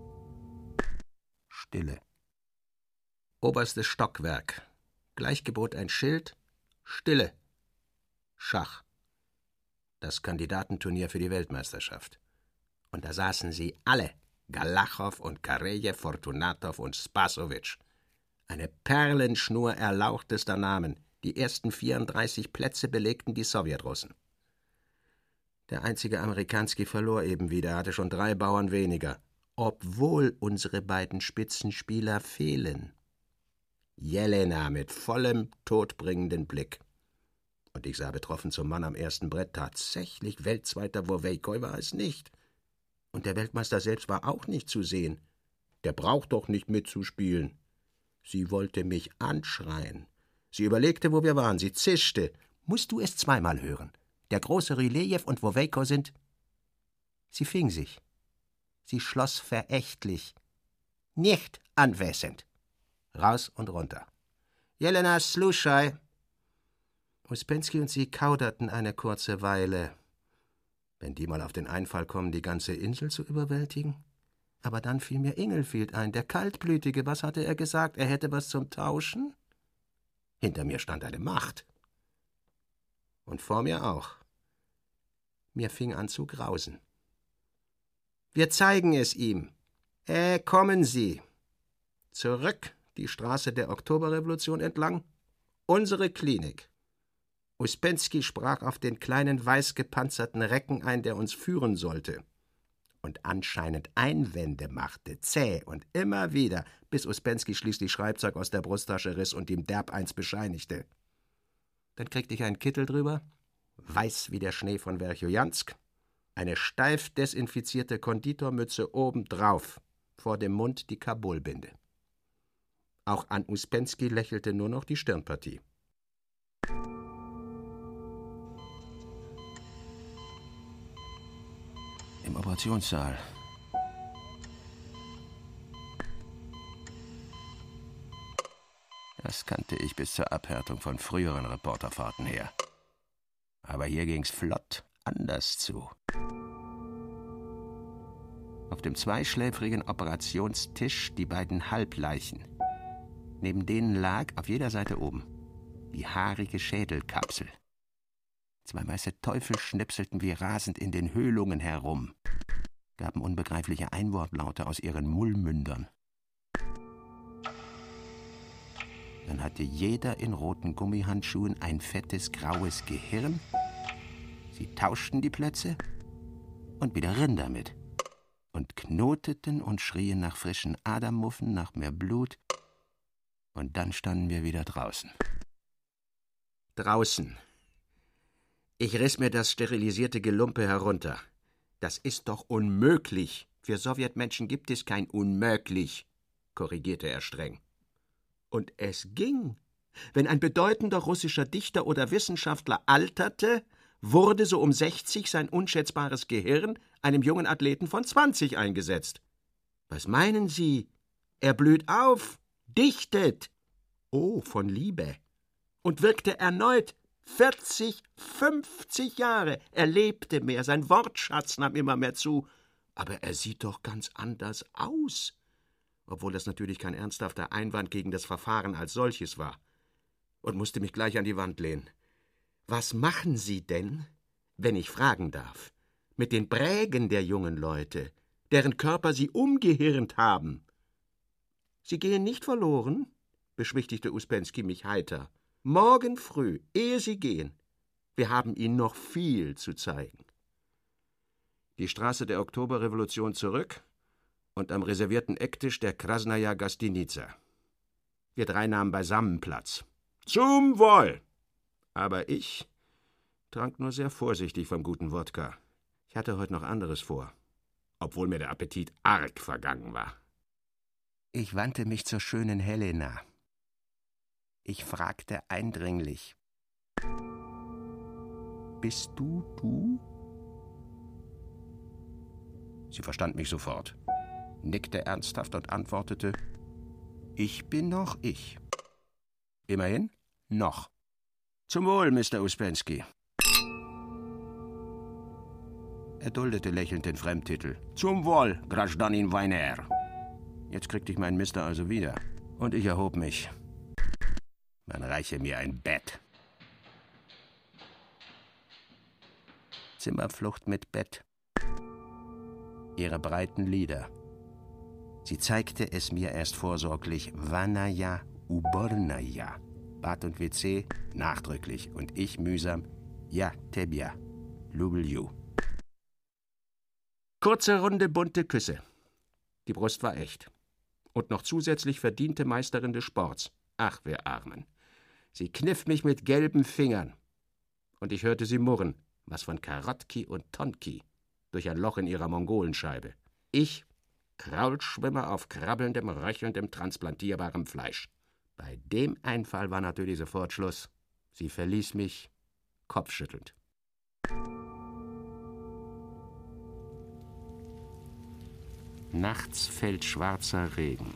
Stille. Oberstes Stockwerk. Gleich gebot ein Schild: Stille. Schach. Das Kandidatenturnier für die Weltmeisterschaft. Und da saßen sie alle, Galachow und Karejew, Fortunatow und Spasowitsch. Eine Perlenschnur erlauchtester Namen. Die ersten vierunddreißig Plätze belegten die Sowjetrussen. Der einzige Amerikanski verlor eben wieder, hatte schon drei Bauern weniger, obwohl unsere beiden Spitzenspieler fehlen. Jelena mit vollem, todbringenden Blick. Und ich sah betroffen zum Mann am ersten Brett. Tatsächlich, Weltzweiter Wowejkoi war es nicht. Und der Weltmeister selbst war auch nicht zu sehen. Der braucht doch nicht mitzuspielen. Sie wollte mich anschreien. Sie überlegte, wo wir waren. Sie zischte. Musst du es zweimal hören? Der große Rylejew und Wowejko sind... Sie fing sich. Sie schloss verächtlich. Nicht anwesend. Raus und runter. Jelena, sluschaj. Ouspensky und sie kauderten eine kurze Weile. Wenn die mal auf den Einfall kommen, die ganze Insel zu überwältigen? Aber dann fiel mir Inglefield ein, der Kaltblütige. Was hatte er gesagt? Er hätte was zum Tauschen? Hinter mir stand eine Macht. Und vor mir auch. Mir fing an zu grausen. Wir zeigen es ihm. Äh, kommen Sie. Zurück, die Straße der Oktoberrevolution entlang. Unsere Klinik. Ouspensky sprach auf den kleinen weiß gepanzerten Recken ein, der uns führen sollte. Und anscheinend Einwände machte, zäh und immer wieder, bis Ouspensky schließlich Schreibzeug aus der Brusttasche riss und ihm derb eins bescheinigte. Dann kriegte ich einen Kittel drüber, weiß wie der Schnee von Werchojansk, eine steif desinfizierte Konditormütze obendrauf, vor dem Mund die Kabulbinde. Auch an Ouspensky lächelte nur noch die Stirnpartie. Im Operationssaal. Das kannte ich bis zur Abhärtung von früheren Reporterfahrten her. Aber hier ging's flott anders zu. Auf dem zweischläfrigen Operationstisch die beiden Halbleichen. Neben denen lag, auf jeder Seite oben, die haarige Schädelkapsel. Zwei weiße Teufel schnipselten wie rasend in den Höhlungen herum, gaben unbegreifliche Einwortlaute aus ihren Mullmündern. Dann hatte jeder in roten Gummihandschuhen ein fettes, graues Gehirn. Sie tauschten die Plätze und wieder rin damit. Und knoteten und schrien nach frischen Adermuffen, nach mehr Blut. Und dann standen wir wieder draußen. Draußen. Ich riss mir das sterilisierte Gelumpe herunter. Das ist doch unmöglich. Für Sowjetmenschen gibt es kein Unmöglich, korrigierte er streng. Und es ging. Wenn ein bedeutender russischer Dichter oder Wissenschaftler alterte, wurde so um sechzig sein unschätzbares Gehirn einem jungen Athleten von zwanzig eingesetzt. Was meinen Sie? Er blüht auf, dichtet. Oh, von Liebe. Und wirkte erneut vierzig, fünfzig Jahre. Er lebte mehr, sein Wortschatz nahm immer mehr zu. Aber er sieht doch ganz anders aus. Obwohl das natürlich kein ernsthafter Einwand gegen das Verfahren als solches war. Und musste mich gleich an die Wand lehnen. Was machen Sie denn, wenn ich fragen darf, mit den Prägen der jungen Leute, deren Körper Sie umgehirnt haben? Sie gehen nicht verloren, beschwichtigte Ouspensky mich heiter. Morgen früh, ehe Sie gehen. Wir haben Ihnen noch viel zu zeigen. Die Straße der Oktoberrevolution zurück und am reservierten Ecktisch der Krasnaja Gastinica. Wir drei nahmen beisammen Platz. Zum Wohl! Aber ich trank nur sehr vorsichtig vom guten Wodka. Ich hatte heute noch anderes vor, obwohl mir der Appetit arg vergangen war. Ich wandte mich zur schönen Helena. Ich fragte eindringlich: Bist du du? Sie verstand mich sofort, nickte ernsthaft und antwortete: Ich bin noch ich. Immerhin noch. Zum Wohl, Mister Ouspensky. Er duldete lächelnd den Fremdtitel. Zum Wohl, Grajdanin Weiner. Jetzt kriegte ich meinen Mister also wieder. Und ich erhob mich. Man reiche mir ein Bett. Zimmerflucht mit Bett. Ihre breiten Lider. Sie zeigte es mir erst vorsorglich. Vanaya, Ubornaya. Bad und W C nachdrücklich. Und ich mühsam. Ja, Tebia. Lubil you. Kurze, runde, bunte Küsse. Die Brust war echt. Und noch zusätzlich verdiente Meisterin des Sports. Ach, wir Armen. Sie kniff mich mit gelben Fingern. Und ich hörte sie murren, was von Karotki und Tonki, durch ein Loch in ihrer Mongolenscheibe. Ich, Kraulschwimmer auf krabbelndem, röchelndem, transplantierbarem Fleisch. Bei dem Einfall war natürlich sofort Schluss. Sie verließ mich kopfschüttelnd. Nachts fällt schwarzer Regen.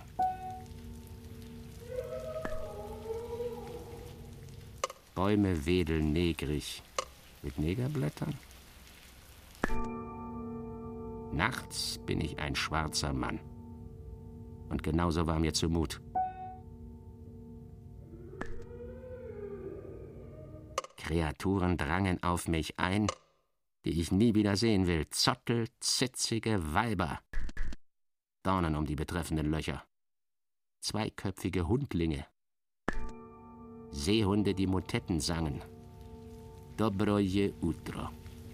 Bäume wedeln negrig mit Negerblättern. Nachts bin ich ein schwarzer Mann. Und genauso war mir zumut. Kreaturen drangen auf mich ein, die ich nie wieder sehen will. Zottel, zitzige Weiber. Dornen um die betreffenden Löcher. Zweiköpfige Hundlinge. Seehunde, die Motetten sangen. Dobroje utro.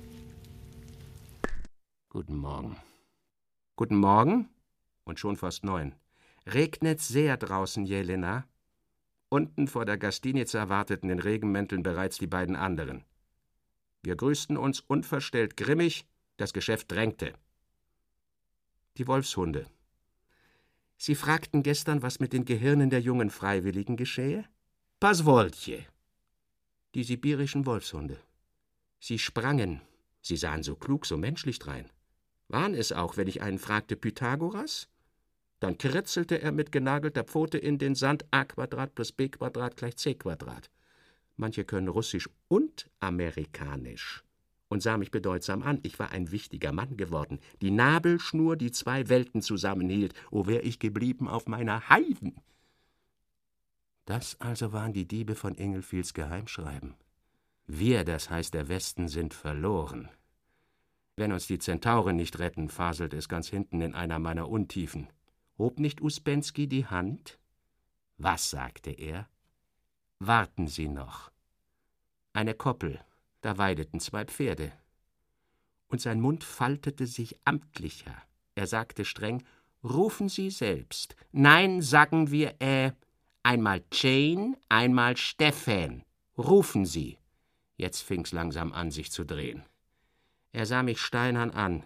Guten Morgen. Guten Morgen? Und schon fast neun. Regnet's sehr draußen, Jelena? Unten vor der Gastinica warteten in Regenmänteln bereits die beiden anderen. Wir grüßten uns unverstellt grimmig, das Geschäft drängte. Die Wolfshunde. Sie fragten gestern, was mit den Gehirnen der jungen Freiwilligen geschehe? Paswoltje. Die sibirischen Wolfshunde. Sie sprangen. Sie sahen so klug, so menschlich drein. Waren es auch, wenn ich einen fragte, Pythagoras? Dann kritzelte er mit genagelter Pfote in den Sand: a Quadrat plus b Quadrat gleich c Quadrat. Manche können Russisch und Amerikanisch. Und sah mich bedeutsam an. Ich war ein wichtiger Mann geworden. Die Nabelschnur, die zwei Welten zusammenhielt. O, wär ich geblieben auf meiner Heiden! Das also waren die Diebe von Ingelfields Geheimschreiben. Wir, das heißt der Westen, sind verloren. Wenn uns die Zentauren nicht retten, faselt es ganz hinten in einer meiner Untiefen. Hob nicht Ouspensky die Hand? Was sagte er? Warten Sie noch. Eine Koppel, da weideten zwei Pferde. Und sein Mund faltete sich amtlicher. Er sagte streng: Rufen Sie selbst. Nein, sagen wir, äh, einmal Jane, einmal Stephan. Rufen Sie. Jetzt fing's langsam an, sich zu drehen. Er sah mich steinern an.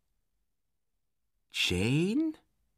Jane?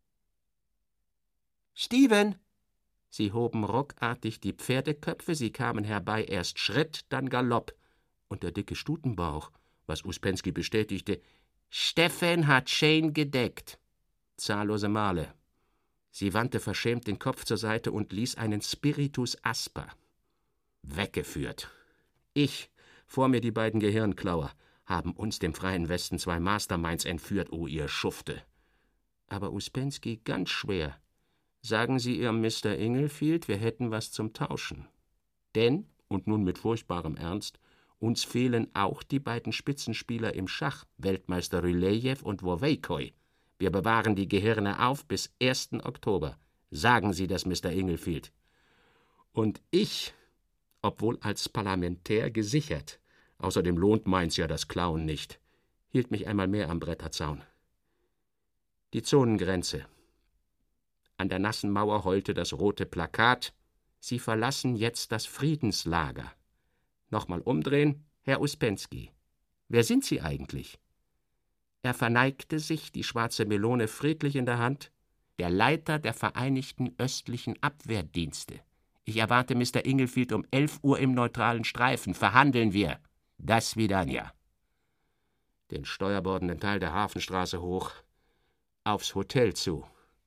Steven! Sie hoben ruckartig die Pferdeköpfe, sie kamen herbei, erst Schritt, dann Galopp. Und der dicke Stutenbauch, was Ouspensky bestätigte: Stephan hat Jane gedeckt. Zahllose Male. Sie wandte verschämt den Kopf zur Seite und ließ einen Spiritus Asper. Weggeführt. Ich, vor mir die beiden Gehirnklauer, haben uns dem freien Westen zwei Masterminds entführt, o ihr Schufte. Aber Ouspensky ganz schwer: Sagen Sie Ihrem Mister Ingelfield, wir hätten was zum Tauschen. Denn, und nun mit furchtbarem Ernst, uns fehlen auch die beiden Spitzenspieler im Schach, Weltmeister Rylejew und Wawejkoi. Wir bewahren die Gehirne auf bis ersten Oktober. Sagen Sie das, Mister Ingelfield. Und ich, obwohl als Parlamentär gesichert, außerdem lohnt meins ja das Klauen nicht, hielt mich einmal mehr am Bretterzaun. Die Zonengrenze. An der nassen Mauer heulte das rote Plakat: »Sie verlassen jetzt das Friedenslager.« Nochmal umdrehen: »Herr Uspensky, wer sind Sie eigentlich?« Er verneigte sich, die schwarze Melone friedlich in der Hand. »Der Leiter der Vereinigten Östlichen Abwehrdienste. Ich erwarte Mister Inglefield um elf Uhr im neutralen Streifen. Verhandeln wir. Das Vidania.« Den steuerbordenden Teil der Hafenstraße hoch, aufs Hotel zu.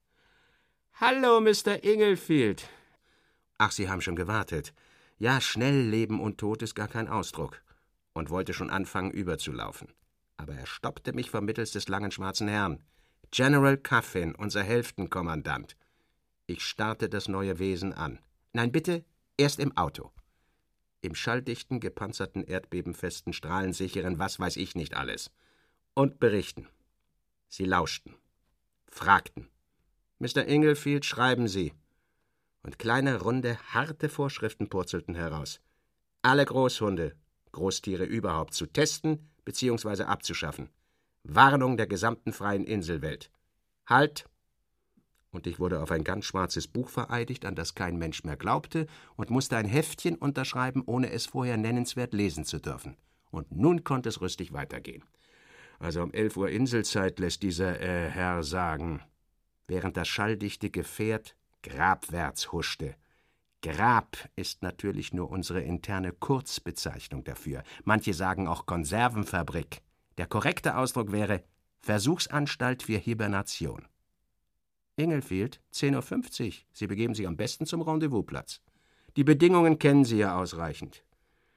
»Hallo, Mister Inglefield.« »Ach, Sie haben schon gewartet. Ja, schnell Leben und Tod ist gar kein Ausdruck.« Und wollte schon anfangen, überzulaufen. Aber er stoppte mich vermittels des langen schwarzen Herrn. »General Coffin, unser Hälftenkommandant.« Ich starrte das neue Wesen an. »Nein, bitte, erst im Auto.« Im schalldichten, gepanzerten, erdbebenfesten, strahlensicheren, was weiß ich nicht alles. Und berichten. Sie lauschten. Fragten. »Mister Inglefield, schreiben Sie.« Und kleine, runde, harte Vorschriften purzelten heraus. Alle Großhunde, Großtiere überhaupt, zu testen bzw. abzuschaffen. Warnung der gesamten freien Inselwelt. Halt! Und ich wurde auf ein ganz schwarzes Buch vereidigt, an das kein Mensch mehr glaubte, und musste ein Heftchen unterschreiben, ohne es vorher nennenswert lesen zu dürfen. Und nun konnte es rüstig weitergehen. Also um elf Uhr Inselzeit lässt dieser äh, Herr sagen, während das schalldichte Gefährt grabwärts huschte. Grab ist natürlich nur unsere interne Kurzbezeichnung dafür. Manche sagen auch Konservenfabrik. Der korrekte Ausdruck wäre Versuchsanstalt für Hibernation. Inglefield, zehn Uhr fünfzig. Sie begeben sich am besten zum Rendezvousplatz. Die Bedingungen kennen Sie ja ausreichend.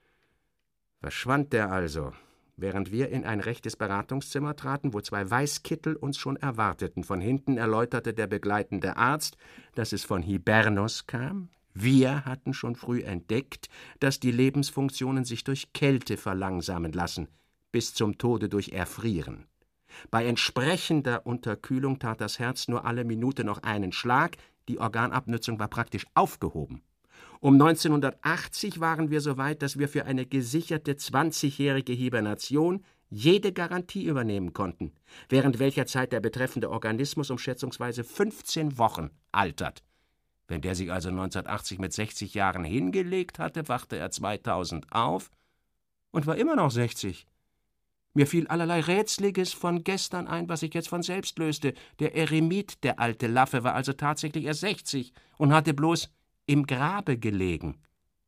Verschwand der also, während wir in ein rechtes Beratungszimmer traten, wo zwei Weißkittel uns schon erwarteten. Von hinten erläuterte der begleitende Arzt, dass es von Hibernus kam. Wir hatten schon früh entdeckt, dass die Lebensfunktionen sich durch Kälte verlangsamen lassen, bis zum Tode durch Erfrieren. Bei entsprechender Unterkühlung tat das Herz nur alle Minute noch einen Schlag, die Organabnutzung war praktisch aufgehoben. Um neunzehnhundertachtzig waren wir so weit, dass wir für eine gesicherte zwanzigjährige Hibernation jede Garantie übernehmen konnten, während welcher Zeit der betreffende Organismus um schätzungsweise fünfzehn Wochen altert. Wenn der sich also neunzehnhundertachtzig mit sechzig Jahren hingelegt hatte, wachte er zweitausend auf und war immer noch sechzig. Mir fiel allerlei Rätseliges von gestern ein, was sich jetzt von selbst löste. Der Eremit, der alte Laffe, war also tatsächlich erst sechzig und hatte bloß im Grabe gelegen.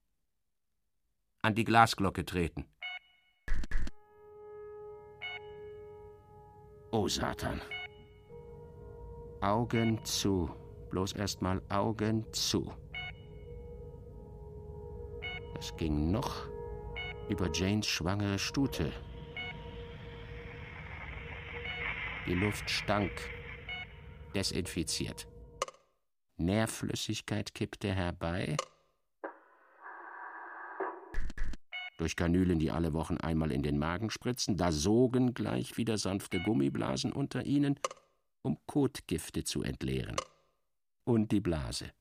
An die Glasglocke treten. Oh, Satan. Augen zu. Bloß erstmal Augen zu. Es ging noch über Janes schwangere Stute. Die Luft stank, desinfiziert. Nährflüssigkeit kippte herbei. Durch Kanülen, die alle Wochen einmal in den Magen spritzen, da sogen gleich wieder sanfte Gummiblasen unter ihnen, um Kotgifte zu entleeren. Und die Blase.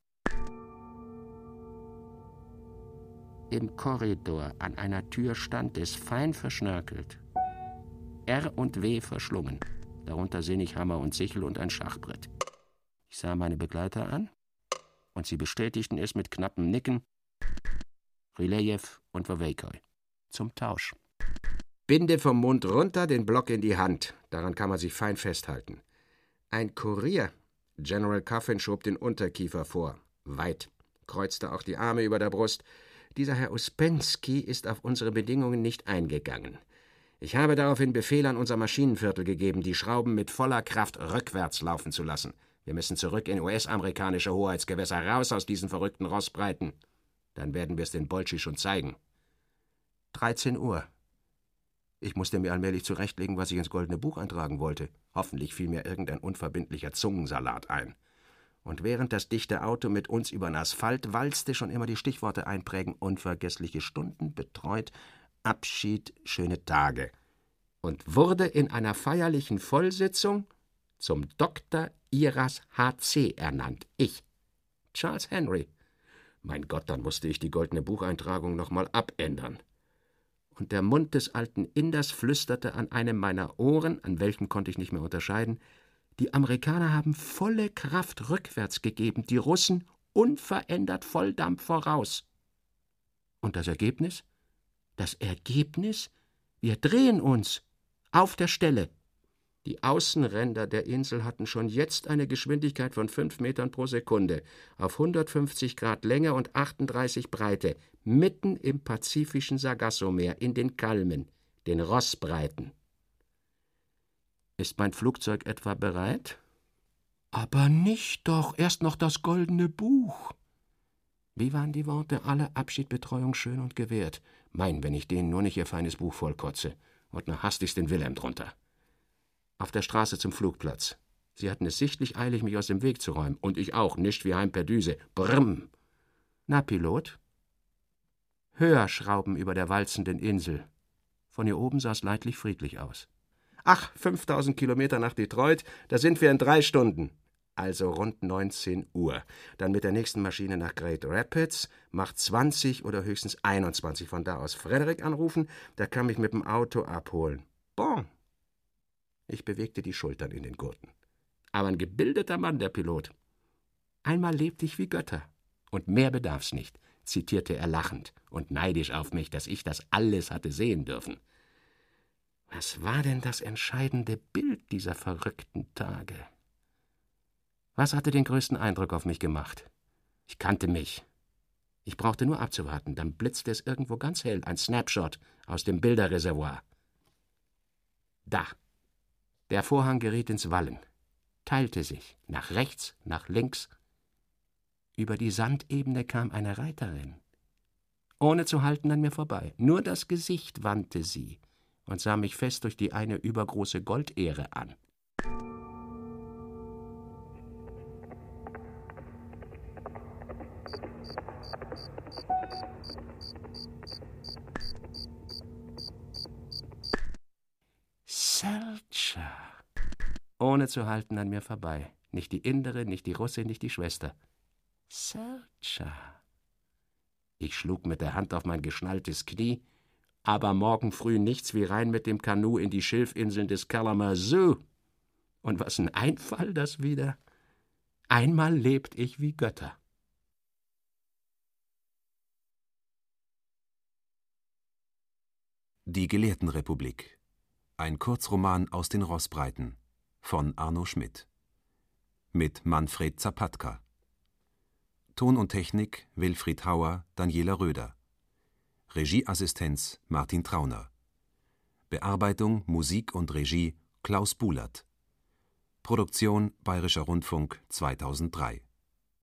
Im Korridor an einer Tür stand es, fein verschnörkelt. R und W verschlungen. Darunter Sinnighammer und Sichel und ein Schachbrett. Ich sah meine Begleiter an, und sie bestätigten es mit knappem Nicken. Rylejew und Wawejkoi. Zum Tausch. Binde vom Mund runter, den Block in die Hand. Daran kann man sich fein festhalten. Ein Kurier. General Coffin schob den Unterkiefer vor. Weit. Kreuzte auch die Arme über der Brust. Dieser Herr Uspensky ist auf unsere Bedingungen nicht eingegangen. Ich habe daraufhin Befehl an unser Maschinenviertel gegeben, die Schrauben mit voller Kraft rückwärts laufen zu lassen. Wir müssen zurück in U S-amerikanische Hoheitsgewässer, raus aus diesen verrückten Rossbreiten. Dann werden wir es den Bolschi schon zeigen. dreizehn Uhr. Ich musste mir allmählich zurechtlegen, was ich ins Goldene Buch eintragen wollte. Hoffentlich fiel mir irgendein unverbindlicher Zungensalat ein. Und während das dichte Auto mit uns über den Asphalt walzte, schon immer die Stichworte einprägen: unvergessliche Stunden, betreut, Abschied, schöne Tage. Und wurde in einer feierlichen Vollsitzung zum Doktor Iras H C ernannt. Ich, Charles Henry. Mein Gott, dann musste ich die Goldene Bucheintragung nochmal abändern. Und der Mund des alten Inders flüsterte an einem meiner Ohren, an welchem konnte ich nicht mehr unterscheiden: Die Amerikaner haben volle Kraft rückwärts gegeben, die Russen unverändert Volldampf voraus. Und das Ergebnis? Das Ergebnis? Wir drehen uns auf der Stelle. Die Außenränder der Insel hatten schon jetzt eine Geschwindigkeit von fünf Metern pro Sekunde, auf hundertfünfzig Grad Länge und achtunddreißig Breite, mitten im pazifischen Sargassomeer, in den Kalmen, den Rossbreiten. Ist mein Flugzeug etwa bereit? Aber nicht doch, erst noch das goldene Buch. Wie waren die Worte? Alle Abschiedbetreuung schön und gewährt. Mein, wenn ich denen nur nicht ihr feines Buch vollkotze. Und noch hastigst den Wilhelm drunter. Auf der Straße zum Flugplatz. Sie hatten es sichtlich eilig, mich aus dem Weg zu räumen. Und ich auch, nicht wie heim per Düse. Brrm. Na, Pilot? Höher schrauben über der walzenden Insel. Von hier oben sah es leidlich friedlich aus. Ach, fünftausend Kilometer nach Detroit, da sind wir in drei Stunden. Also rund neunzehn Uhr. Dann mit der nächsten Maschine nach Great Rapids, macht zwanzig oder höchstens einundzwanzig. Von da aus Frederick anrufen, der kann mich mit dem Auto abholen. Bon. Ich bewegte die Schultern in den Gurten. Aber ein gebildeter Mann, der Pilot. Einmal lebte ich wie Götter. Und mehr bedarf's nicht, zitierte er lachend und neidisch auf mich, dass ich das alles hatte sehen dürfen. Was war denn das entscheidende Bild dieser verrückten Tage? Was hatte den größten Eindruck auf mich gemacht? Ich kannte mich. Ich brauchte nur abzuwarten, dann blitzte es irgendwo ganz hell, ein Snapshot aus dem Bilderreservoir. Da. Der Vorhang geriet ins Wallen, teilte sich, nach rechts, nach links. Über die Sandebene kam eine Reiterin, ohne zu halten an mir vorbei. Nur das Gesicht wandte sie und sah mich fest durch die eine übergroße Goldähre an. Seltscher. Ohne zu halten an mir vorbei. Nicht die Indere, nicht die Russin, nicht die Schwester. Seltscher. Ich schlug mit der Hand auf mein geschnalltes Knie, aber morgen früh nichts wie rein mit dem Kanu in die Schilfinseln des Kalamazoo. Und was ein Einfall das wieder. Einmal lebt ich wie Götter. Die Gelehrtenrepublik. Ein Kurzroman aus den Rossbreiten von Arno Schmidt. Mit Manfred Zapatka. Ton und Technik Wilfried Hauer, Daniela Röder. Regieassistenz Martin Trauner. Bearbeitung, Musik und Regie Klaus Bulat. Produktion Bayerischer Rundfunk zweitausenddrei.